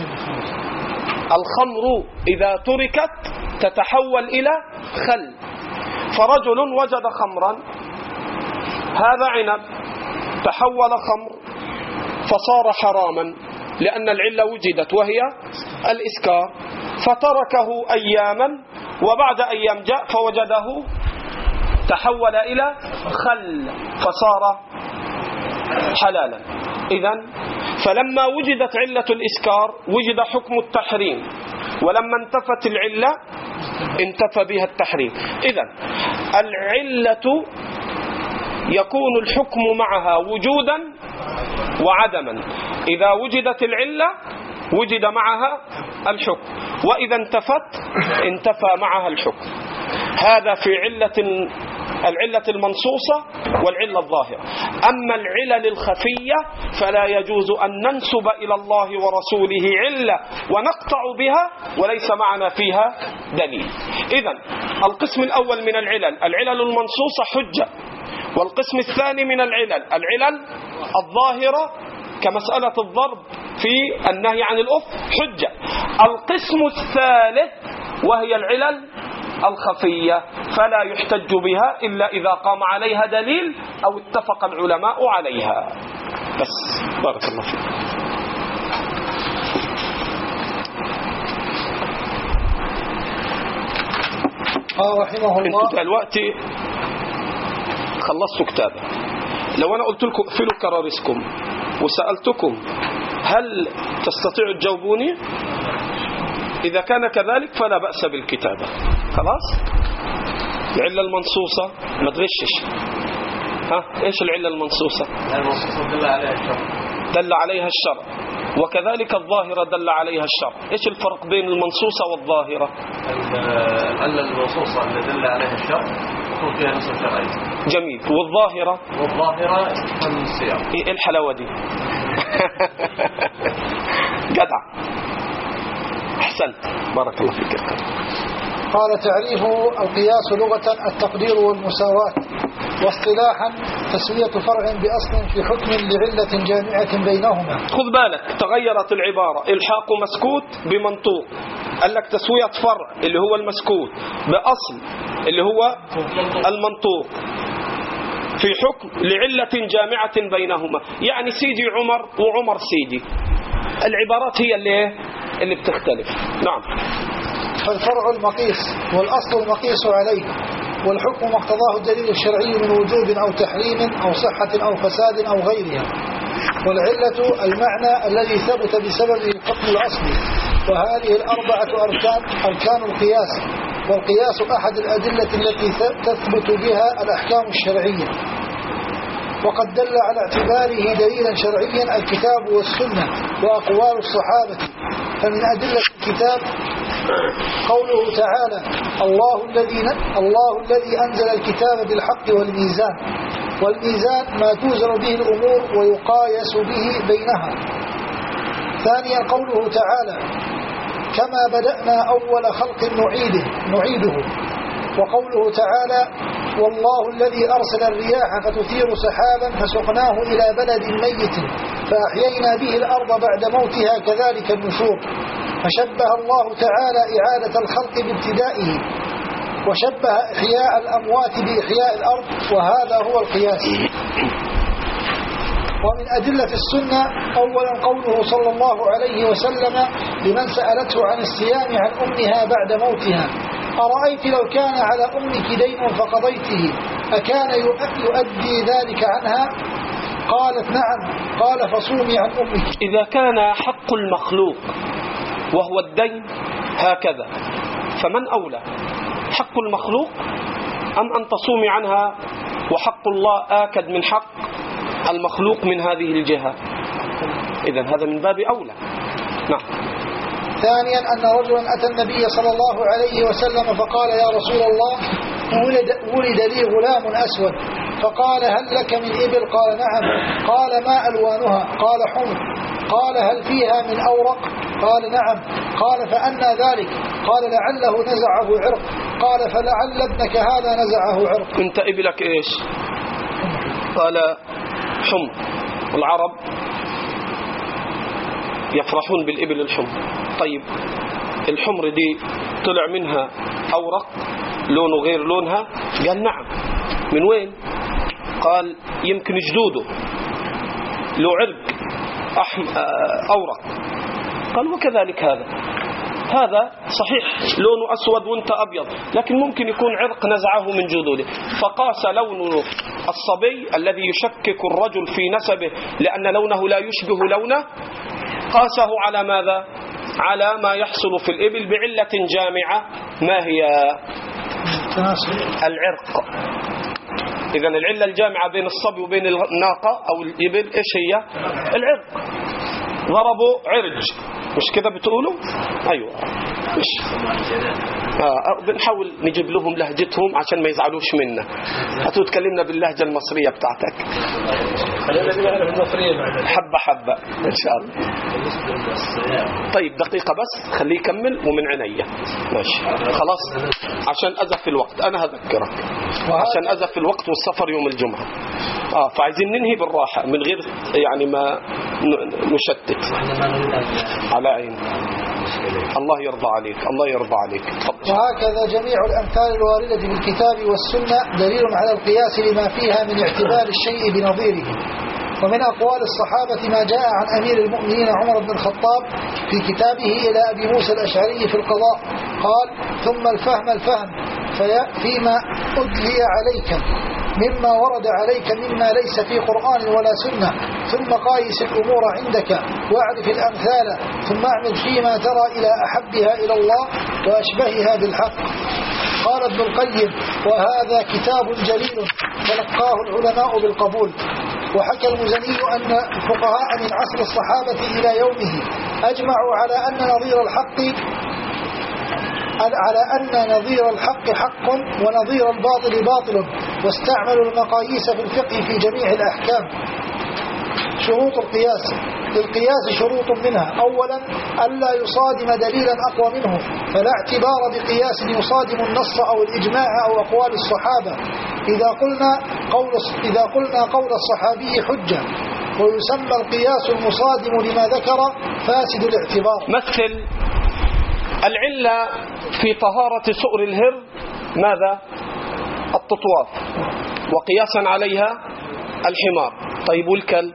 الخمر إذا تركت تتحول إلى خل. فرجل وجد خمرا، هذا عنب تحول خمر فصار حراما لأن العلة وجدت وهي الإسكار، فتركه أياما، وبعد أيام جاء فوجده تحول إلى خل فصار حلالا. إذن فلما وجدت علة الإسكار وجد حكم التحريم، ولما انتفت العلة انتفى بها التحريم. إذن العلة يكون الحكم معها وجودا وعدما. إذا وجدت العلة وجد معها الحكم، وإذا انتفت انتفى معها الحكم. هذا في علة العلة المنصوصة والعلة الظاهرة. أما العلل الخفية فلا يجوز أن ننسب إلى الله ورسوله علة ونقطع بها وليس معنا فيها دليل. إذن القسم الأول من العلل العلل المنصوصة حجة، والقسم الثاني من العلل العلل الظاهرة كمسألة الضرب في النهي عن الأف حجة. القسم الثالث وهي العلل الخفية فلا يحتج بها إلا إذا قام عليها دليل أو اتفق العلماء عليها. بس بارك الله فيك. قال رحمه الله. انتوا دلوقتي خلصتوا كتابة. لو أنا قلت لكم اقفلوا كرارسكم وسألتكم هل تستطيعوا تجاوبوني؟ إذا كان كذلك فلا بأس بالكتابة. خلاص؟ العلة المنصوصة ما تغشش. ها إيش العلة المنصوصة؟ المنصوصة دل عليها الشرع. دل عليها الشرع. وكذلك الظاهرة دل عليها الشرع. إيش الفرق بين المنصوصة والظاهرة؟ العلة المنصوصة اللي دل عليها الشرع يكون فيها نص شرعي. جميل. والظاهرة؟ والظاهرة تكون السياق. إيه الحلاوة دي؟ جدع. أحسنت بارك الله فيك. قال تعريفه القياس لغة التقدير والمساواة، واصطلاحا تسوية فرع بأصل في حكم لعلة جامعة بينهما. خذ بالك تغيرت العبارة، الحاق مسكوت بمنطوق. قال لك تسوية فرع اللي هو المسكوت بأصل اللي هو المنطوق في حكم لعلة جامعة بينهما. يعني سيدي عمر وعمر سيدي، العبارات هي اللي اللي بتختلف. نعم. فالفرع المقيس والأصل المقيس عليه، والحكم ما اقتضاه الدليل الشرعي من وجوب أو تحريم أو صحة أو فساد أو غيرها. والعلة المعنى الذي ثبت بسببه الحكم الأصلي. وهذه الأربعة أركان أركان القياس، والقياس أحد الأدلة التي تثبت بها الأحكام الشرعية، وقد دل على اعتباره دليلا شرعيا الكتاب والسنة وأقوال الصحابة. فمن أدلة الكتاب قوله تعالى الله الذي الله الذي أنزل الكتاب بالحق والميزان، والميزان ما توزن به الأمور ويقايس به بينها. ثانيا قوله تعالى كما بدأنا أول خلق نعيده نعيده وقوله تعالى والله الذي أرسل الرياح فتثير سحابا فسقناه إلى بلد ميت فأحيينا به الأرض بعد موتها كذلك النشور. فشبه الله تعالى إعادة الخلق بابتدائه، وشبه إحياء الأموات بإحياء الأرض، وهذا هو القياس. ومن أدلة السنة أولا قوله صلى الله عليه وسلم لمن سألته عن الصيام عن أمها بعد موتها أرأيت لو كان على أمك دين فقضيته أكان يؤدي ذلك عنها؟ قالت نعم. قال فصومي عن أمك. إذا كان حق المخلوق وهو الدين هكذا فمن أولى، حق المخلوق أم أن تصومي عنها وحق الله آكد من حق المخلوق من هذه الجهة؟ إذن هذا من باب أولى. نعم. ثانيا أن رجلا أتى النبي صلى الله عليه وسلم فقال يا رسول الله ولد, ولد لي غلام أسود، فقال هل لك من إبل؟ قال نعم. قال ما ألوانها؟ قال حمر. قال هل فيها من أورق؟ قال نعم. قال فأنى ذلك؟ قال لعله نزعه عرق. قال فلعل ابنك هذا نزعه عرق. انت إبلك إيش؟ قال حمر. العرب يفرحون بالإبل الحمر. طيب الحمر دي طلع منها أورق لونه غير لونها؟ قال نعم. من وين؟ قال يمكن جدوده له عرق أحم... أورق. قال وكذلك هذا هذا صحيح لونه أسود وانت أبيض، لكن ممكن يكون عرق نزعه من جدوده. فقاس لون الصبي الذي يشكك الرجل في نسبه لأن لونه لا يشبه لونه، قاسه على ماذا؟ على ما يحصل في الإبل بعلة جامعة. ما هي؟ العرق. إذن العلة الجامعة بين الصبي وبين الناقة أو الإبل إيش هي؟ العرق. ضربوا عرج، مش كده بتقولوا؟ أيوة. مش آه بنحاول نجيب لهم لهجتهم عشان ما يزعلوش منا. هتو تكلمنا باللهجة المصرية بتاعتك. حبة حبة إن شاء الله. طيب دقيقة بس خليه يكمل ومن عينيا. ماشي خلاص عشان أزف الوقت. أنا هذكرك عشان أزف الوقت والسفر يوم الجمعة. آه فعايزين ننهي بالراحة من غير يعني ما نشتت. على عين الله يرضى عليك، الله يرضى عليك. وهكذا جميع الأمثال الواردة في الكتاب والسنة دليل على القياس لما فيها من اعتبار الشيء بنظيره. ومن أقوال الصحابة ما جاء عن أمير المؤمنين عمر بن الخطاب في كتابه إلى أبي موسى الأشعري في القضاء قال: ثم الفهم الفهم فيما أدلي عليك مما ورد عليك مما ليس في قرآن ولا سنة، ثم قايس الأمور عندك واعرف الأمثال، ثم اعمل فيما ترى إلى أحبها إلى الله وأشبهها بالحق. قال ابن القيم: وهذا كتاب جليل تلقاه العلماء بالقبول. وحكى المزني أن الفقهاء من عصر الصحابة إلى يومه أجمعوا على أن نظير الحق على أن نظير الحق حق ونظير الباطل باطل، واستعملوا المقاييس في الفقه في جميع الأحكام. شروط القياس: للقياس شروط منها: أولا ألا يصادم دليلا أقوى منه، فلا اعتبار بقياس يصادم النص أو الإجماع أو أقوال الصحابة إذا قلنا قول, إذا قلنا قول الصحابي حجة. ويسمى القياس المصادم لما ذكر فاسد الاعتبار. مثل العلة في طهارة سؤر الهر ماذا؟ التطواف، وقياسا عليها الحمار. طيب والكلب؟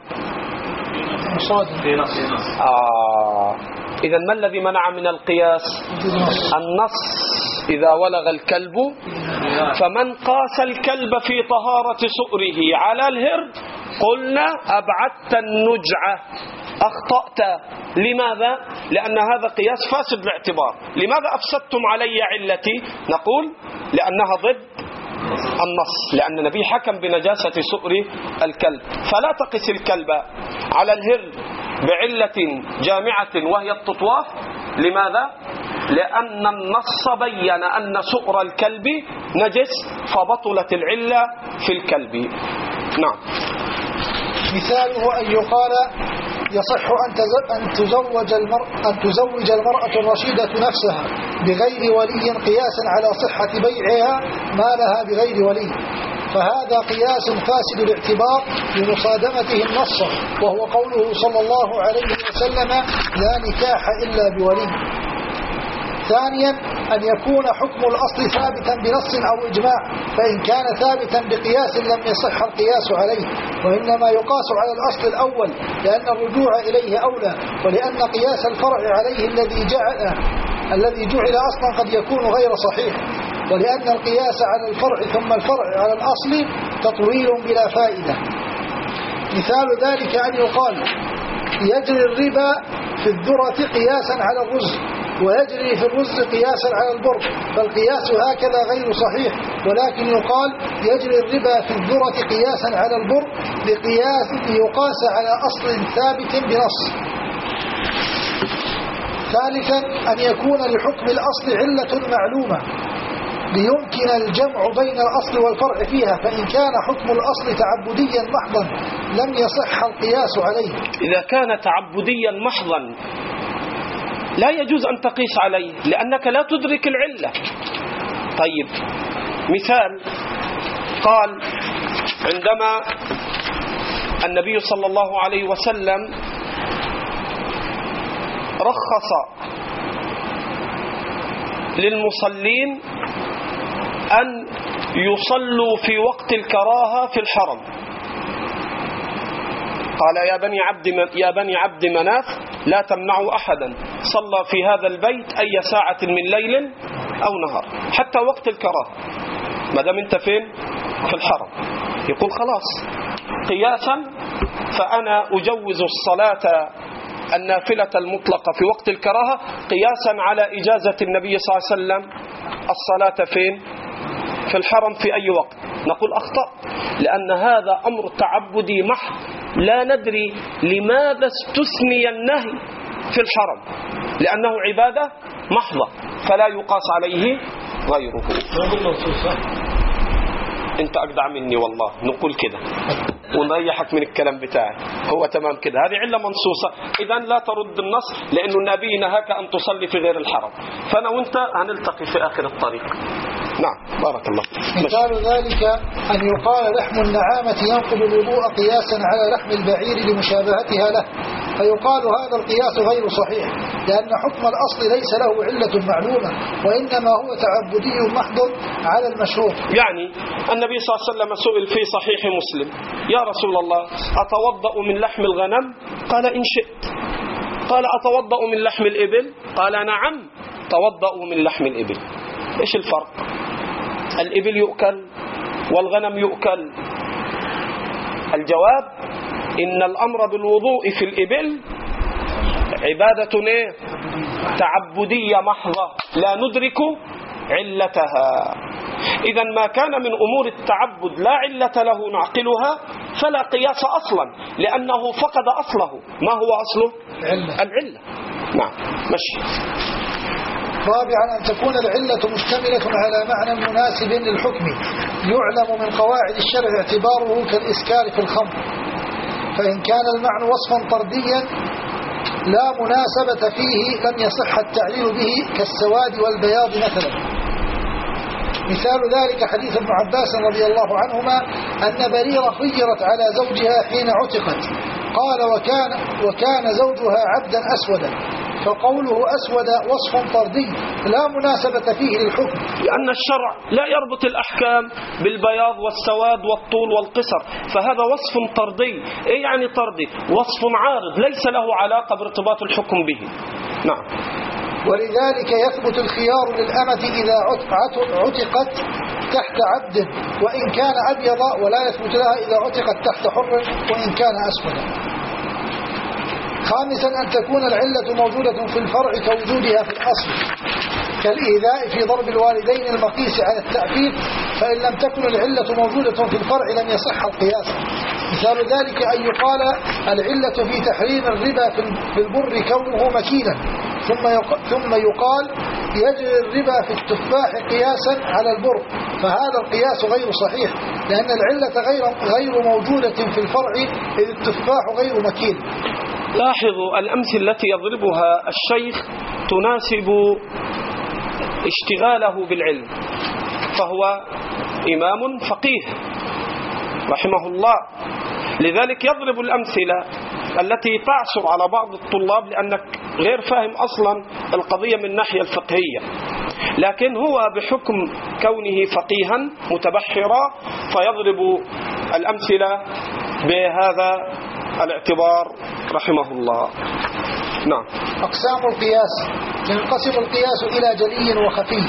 آه. إذا ما الذي منع من القياس؟ النص: إذا ولغ الكلب. فمن قاس الكلب في طهارة سؤره على الهر قلنا أبعدت النجعة، أخطأت. لماذا؟ لأن هذا قياس فاسد الاعتبار. لماذا أفسدتم علي علتي؟ نقول لأنها ضد النص، لأن النبي حكم بنجاسة سؤر الكلب. فلا تقس الكلب على الهر بعلة جامعة وهي التطواف. لماذا؟ لأن النص بين أن سؤر الكلب نجس، فبطلت العلة في الكلب. نعم. مثاله أن يقال: يصح أن تزوج المرأة أن تزوج المرأة الرشيدة نفسها بغير ولي قياسا على صحة بيعها ما لها بغير ولي، فهذا قياس فاسد الاعتبار لمصادمته النص، وهو قوله صلى الله عليه وسلم: لا نكاح إلا بولي. ثانيا أن يكون حكم الأصل ثابتا بنص أو إجماع، فإن كان ثابتا بقياس لم يصح القياس عليه، وإنما يقاس على الأصل الأول لأن الرجوع إليه أولى، ولأن قياس الفرع عليه الذي جعل الذي جعل أصلا قد يكون غير صحيح، ولأن القياس على الفرع ثم الفرع على الأصل تطويل بلا فائدة. مثال ذلك أن يقال: يجري الربا في الذرة قياسا على الرز، ويجري في الرز قياسا على البر، فالقياس هكذا غير صحيح، ولكن يقال يجري الربا في الذرة قياسا على البر بقياس ليقاس على أصل ثابت بنص. ثالثا أن يكون لحكم الأصل علة معلومة ليمكن الجمع بين الأصل والفرع فيها، فإن كان حكم الأصل تعبديا محضا لم يصح القياس عليه. إذا كان تعبديا محضا لا يجوز أن تقيس عليه لأنك لا تدرك العلة. طيب مثال: قال عندما النبي صلى الله عليه وسلم رخص للمصلين أن يصلوا في وقت الكراهة في الحرم، قال: يا بني عبد يا بني عبد مناف لا تمنعوا أحدا صلى في هذا البيت أي ساعة من ليل أو نهار، حتى وقت الكراهة، ما دام أنت فين؟ في الحرم. يقول خلاص قياسا فأنا أجوز الصلاة النافلة المطلقة في وقت الكراهة قياسا على إجازة النبي صلى الله عليه وسلم الصلاة فين؟ في الحرم في أي وقت. نقول أخطأ، لأن هذا أمر تعبدي محض، لا ندري لماذا استثني النهي في الحرم، لأنه عبادة محضة فلا يقاس عليه غيره. انت أجدع مني والله، نقول كده ونريحك من الكلام بتاعي، هو تمام كده، هذه علة منصوصة. إذن لا ترد النص، لأن النبي نهاك أن تصلي في غير الحرم، فأنا وانت هنلتقي في آخر الطريق. نعم بارك الله. مثال ذلك أن يقال لحم النعامة ينقض الوضوء قياسا على لحم البعير لمشابهتها له، فيقال هذا القياس غير صحيح، لأن حكم الأصل ليس له علة معلومة، وإنما هو تعبدي محض على المشهور. يعني النبي صلى الله عليه وسلم سئل في صحيح مسلم: يا رسول الله أتوضأ من لحم الغنم؟ قال: إن شئت. قال: أتوضأ من لحم الإبل؟ قال: نعم توضأوا من لحم الإبل. إيش الفرق؟ الإبل يؤكل والغنم يؤكل. الجواب: إن الأمر بالوضوء في الإبل عبادة تعبدية محضة لا ندرك علتها. إذا ما كان من أمور التعبد لا علة له نعقلها فلا قياس أصلا، لأنه فقد أصله. ما هو أصله؟ العلة. العلة. نعم مشي. رابعا أن تكون العلة مشتملة على معنى مناسب للحكم يعلم من قواعد الشرع اعتباره كالإسكار في الخمر، فإن كان المعنى وصفا طرديا لا مناسبة فيه لم يصح التعليل به كالسواد والبياض مثلا. مثال ذلك حديث ابن عباس رضي الله عنهما أن بريرة خيرت على زوجها حين عتقت، قال: وكان, وكان زوجها عبدا أسودا، فقوله أسود وصف طردي لا مناسبة فيه للحكم، لأن الشرع لا يربط الأحكام بالبياض والسواد والطول والقصر، فهذا وصف طردي. إيه يعني طردي؟ وصف عارض ليس له علاقة بارتباط الحكم به. نعم. ولذلك يثبت الخيار للأمة إذا عتقت تحت عبد وإن كان أبيض، ولا يثبت لها إذا عتقت تحت حر وإن كان أسودا. خامسا أن تكون العلة موجودة في الفرع كوجودها في الأصل، كالإيذاء في ضرب الوالدين المقيس على التأكيد، فإن لم تكن العلة موجودة في الفرع لم يصح القياس. مثال ذلك أن يقال العلة في تحريم الربا في البر كونه مكينا، ثم يقال يجري الربا في التفاح قياسا على البر، فهذا القياس غير صحيح، لأن العلة غير, غير موجودة في الفرع إذ التفاح غير مكين. لاحظوا الأمثلة التي يضربها الشيخ تناسب اشتغاله بالعلم، فهو إمام فقيه رحمه الله، لذلك يضرب الأمثلة التي تعصر على بعض الطلاب لأنك غير فاهم أصلا القضية من الناحية الفقهية، لكن هو بحكم كونه فقيها متبحرا فيضرب الأمثلة بهذا الاعتبار رحمه الله. نعم. أقسام القياس: ينقسم القياس إلى جلي وخفي.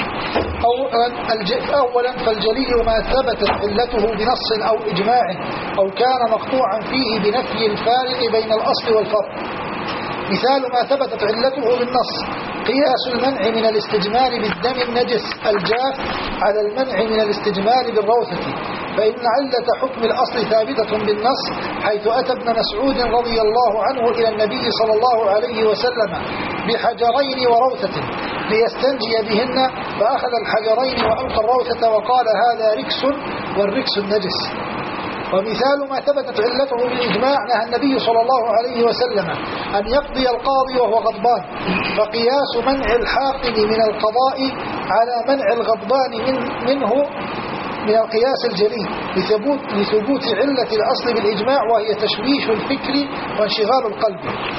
أولا فالجلي ما ثبتت علته بنص أو إجماع أو كان مقطوعا فيه بنفي الفارق بين الأصل والفرق. مثال ما ثبتت علته بالنص: قياس المنع من الاستجمار بالدم النجس الجاف على المنع من الاستجمار بالروثة، فإن علة حكم الأصل ثابتة بالنص، حيث أتى ابن مسعود رضي الله عنه إلى النبي صلى الله عليه وسلم بحجرين وروثة ليستنجي بهن، فأخذ الحجرين وألقى الروثة وقال: هذا ركس والركس النجس. ومثال ما ثبتت علته بالإجماع نهى النبي صلى الله عليه وسلم أن يقضي القاضي وهو غضبان، فقياس منع الحاقن من القضاء على منع الغضبان من منه من القياس الجلي لثبوت, لثبوت علة الأصل بالإجماع، وهي تشويش الفكر وانشغال القلب.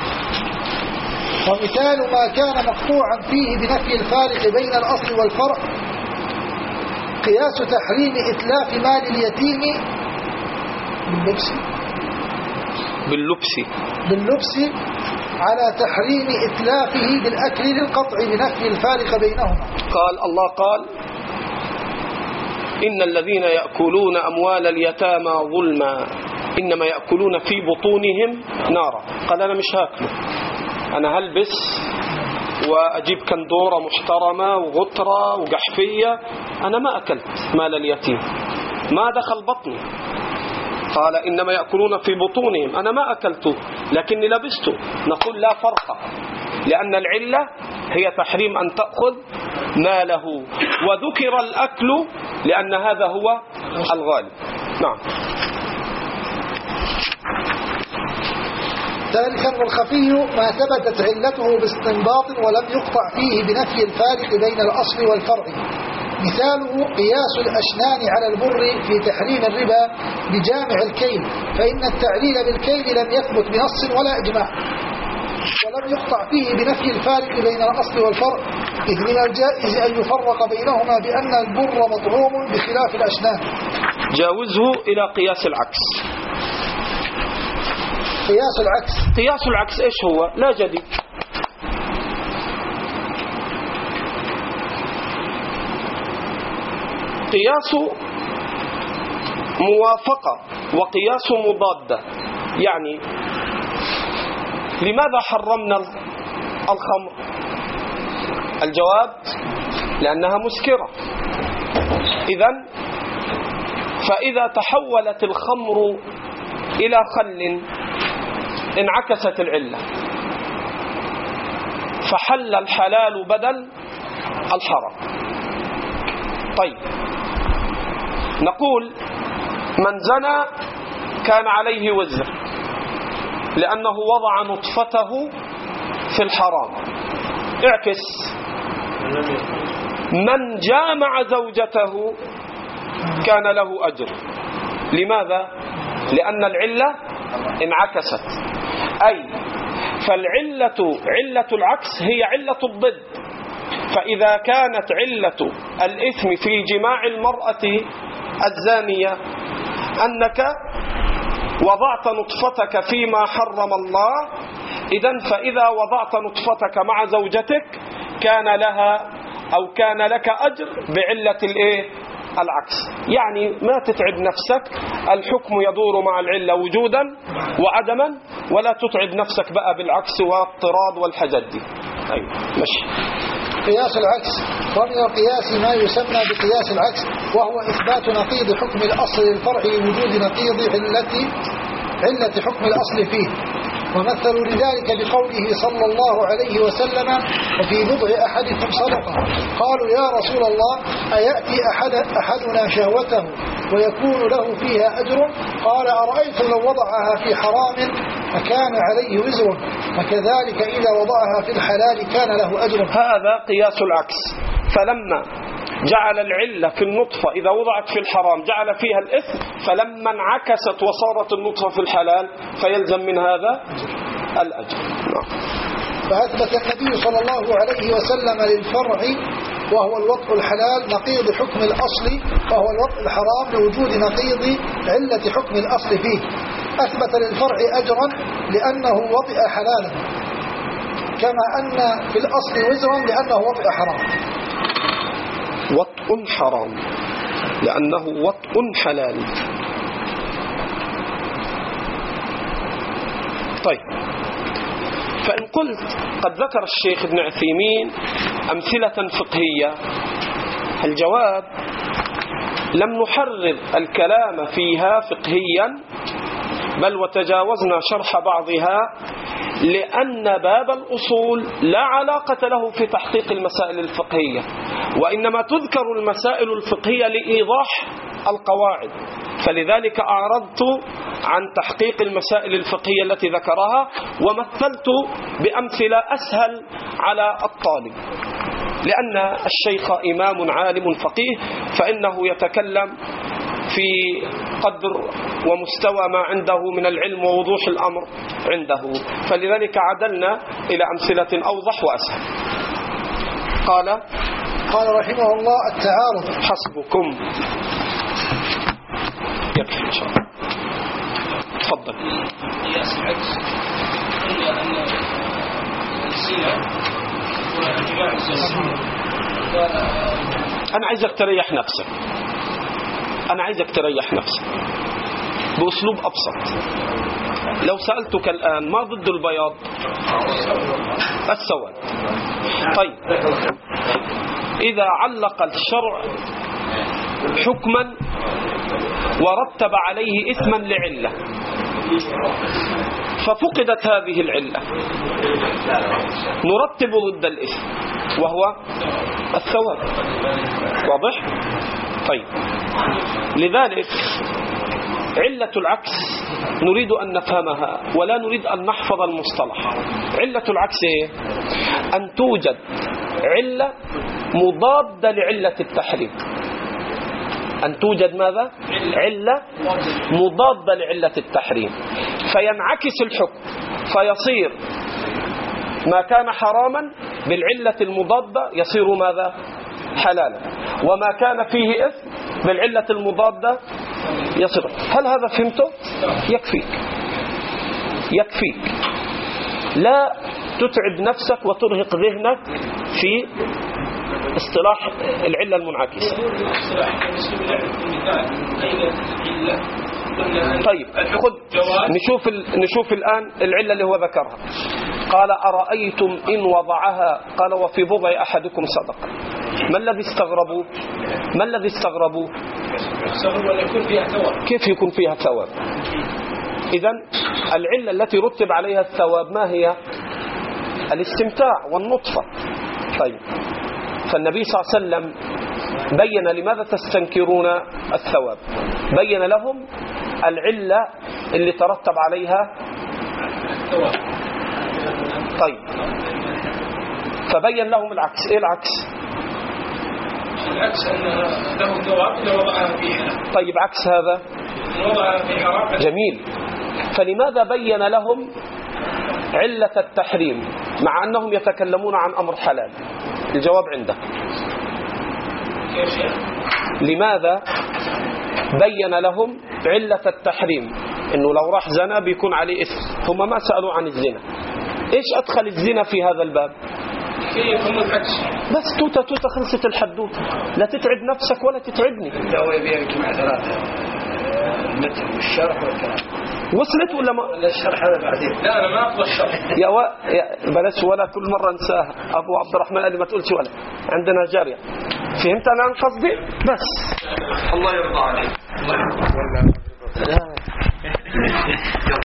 ومثال ما كان مقطوعا فيه بنفي الفارق بين الأصل والفرع قياس تحريم إتلاف مال اليتيم باللبس باللبس باللبس على تحريم إتلافه بالأكل للقطع بنفي الفارق بينهما. قال الله قال: إن الذين يأكلون أموال اليتامى ظلما إنما يأكلون في بطونهم نارا. قال: أنا مش هاكله، أنا هلبس وأجيب كندورة محترمة وغترة وقحفية، أنا ما أكلت مال اليتيم، ما دخل بطني. قال: إنما يأكلون في بطونهم، أنا ما أكلته لكني لبسته. نقول: لا فرق، لأن العلة هي تحريم أن تأخذ ماله، وذكر الأكل لأن هذا هو الغالب. نعم. ثالثا والخفي ما ثبتت علته باستنباط ولم يقطع فيه بنفي الفارق بين الأصل والفرع، مثاله قياس الأشنان على البر في تحريم الربا بجامع الكيل، فإن التعليل بالكيل لم يثبت بنص ولا إجماع، ولم يقطع فيه بنفي الفارق بين الأصل والفرع، إذ من الجائز أن يفرق بينهما بأن البر مطعوم بخلاف الأشنان. جاوزه إلى قياس العكس. قياس العكس قياس العكس إيش هو؟ لا جديد. قياس موافقة وقياس مضادة. يعني لماذا حرمنا الخمر؟ الجواب لأنها مسكرة. إذن فإذا تحولت الخمر إلى خل انعكست العلة، فحل الحلال بدل الحرام. طيب، نقول من زنى كان عليه وزر لأنه وضع نطفته في الحرام. اعكس، من جامع زوجته كان له أجر. لماذا؟ لأن العلة انعكست. أي فالعلة علة العكس هي علة الضد. فإذا كانت علة الإثم في جماع المرأة الزانية أنك وضعت نطفتك فيما حرم الله، إذن فإذا وضعت نطفتك مع زوجتك كان لها أو كان لك أجر بعلة الإيه؟ العكس. يعني ما تتعب نفسك، الحكم يدور مع العلة وجودا وعدما، ولا تتعب نفسك بقى بالعكس والطراد والحاجات دي. أيوة ماشي. قياس العكس، ومن القياس ما يسمى بقياس العكس، وهو إثبات نقيض حكم الأصل للفرع وجود نقيض علة علة حكم الأصل فيه. ومثلوا لذلك بقوله صلى الله عليه وسلم: وفي بضع أحدكم صدقة. قالوا: يا رسول الله، أيأتي أحد أحدنا شهوته ويكون له فيها أجر؟ قال: أرأيت لو وضعها في حرام فكان عليه وزر، فكذلك إذا وضعها في الحلال كان له أجر. هذا قياس العكس. فلما جعل العلة في النطفة إذا وضعت في الحرام جعل فيها الإثم، فلما انعكست وصارت النطفة في الحلال فيلزم من هذا الأجر. فأثبت النبي صلى الله عليه وسلم للفرع وهو الوضع الحلال نقيض حكم الأصل وهو الوضع الحرام لوجود نقيض علة حكم الأصل فيه. أثبت للفرع أجرا لأنه وضع حلالا، كما أن في الأصل وزرا لأنه وضع حرام. وطء حرام لأنه وطء حلال. طيب، فإن قلت قد ذكر الشيخ ابن عثيمين أمثلة فقهية، الجواب: لم نحرر الكلام فيها فقهيا، بل وتجاوزنا شرح بعضها، لأن باب الأصول لا علاقة له في تحقيق المسائل الفقهية، وإنما تذكر المسائل الفقهية لإيضاح القواعد. فلذلك أعرضت عن تحقيق المسائل الفقهية التي ذكرها، ومثلت بأمثلة أسهل على الطالب، لأن الشيخ إمام عالم فقيه، فإنه يتكلم في قدر ومستوى ما عنده من العلم ووضوح الأمر عنده، فلذلك عدلنا إلى أمثلة أوضح وأسهل. قال قال رحمه الله: التعارض. حسبكم، يكفي إن شاء الله. تفضل. قياس العكس، قلنا أن الزنا وجماع الزنا. أنا عايزك تريح نفسك، أنا عايزك تريح نفسك بأسلوب أبسط. لو سألتك الآن ما ضد البياض؟ السواد. طيب، إذا علق الشرع حكما ورتب عليه إثما لعلة، ففقدت هذه العلة، نرتب ضد الإثم وهو الثواب. واضح؟ طيب، لذلك علة العكس نريد أن نفهمها ولا نريد أن نحفظ المصطلح. علة العكس هي أن توجد علة مضادة لعلة التحريم، أن توجد ماذا؟ علة مضادة لعلة التحريم، فينعكس الحكم فيصير ما كان حراما بالعلة المضادة يصير ماذا؟ حلالا، وما كان فيه إثم بالعلة المضادة يصير. هل هذا فهمته؟ يكفيك يكفيك لا تتعب نفسك وترهق ذهنك في اصطلاح العلة المنعكسة. طيب خذ نشوف نشوف الآن العلة اللي هو ذكرها. قال أرأيتم إن وضعها، قال وفي بضع أحدكم صدقة. ما الذي استغربوا؟ ما الذي استغربوا؟ كيف يكون فيها ثواب؟ إذن العلة التي رتب عليها الثواب ما هي؟ الاستمتاع والنطفة. طيب فالنبي صلى الله عليه وسلم بين لماذا تستنكرون الثواب، بين لهم العلة اللي ترتب عليها الثواب. طيب فبين لهم العكس. ايه العكس؟ العكس أن له ثواب إذا وضعها في حرام. طيب عكس هذا وضعها في حرام. جميل. فلماذا بين لهم علة التحريم مع أنهم يتكلمون عن أمر حلال؟ الجواب عندك. لماذا بين لهم علة التحريم؟ إنه لو راح زنا بيكون عليه إثم. هم ما سألوا عن الزنا. إيش أدخل الزنا في هذا الباب؟ بس توتا توتا خلصت الحدوث. لا تتعب نفسك ولا تتعبني. هو يبي يجمع ثلاثة، المتن والشرح والكلام. وصلت ولا ما؟ الشرح هذا بعدين. لا أنا ما أقوى الشرح. يا, و... يا بلاش ولا كل مرة انساها. أبو عبد الرحمن قال لي ما تقولش ولا. عندنا جارية. فهمت أنا عن قصدي؟ بس الله يرضى عليك. الله يرضى عليك.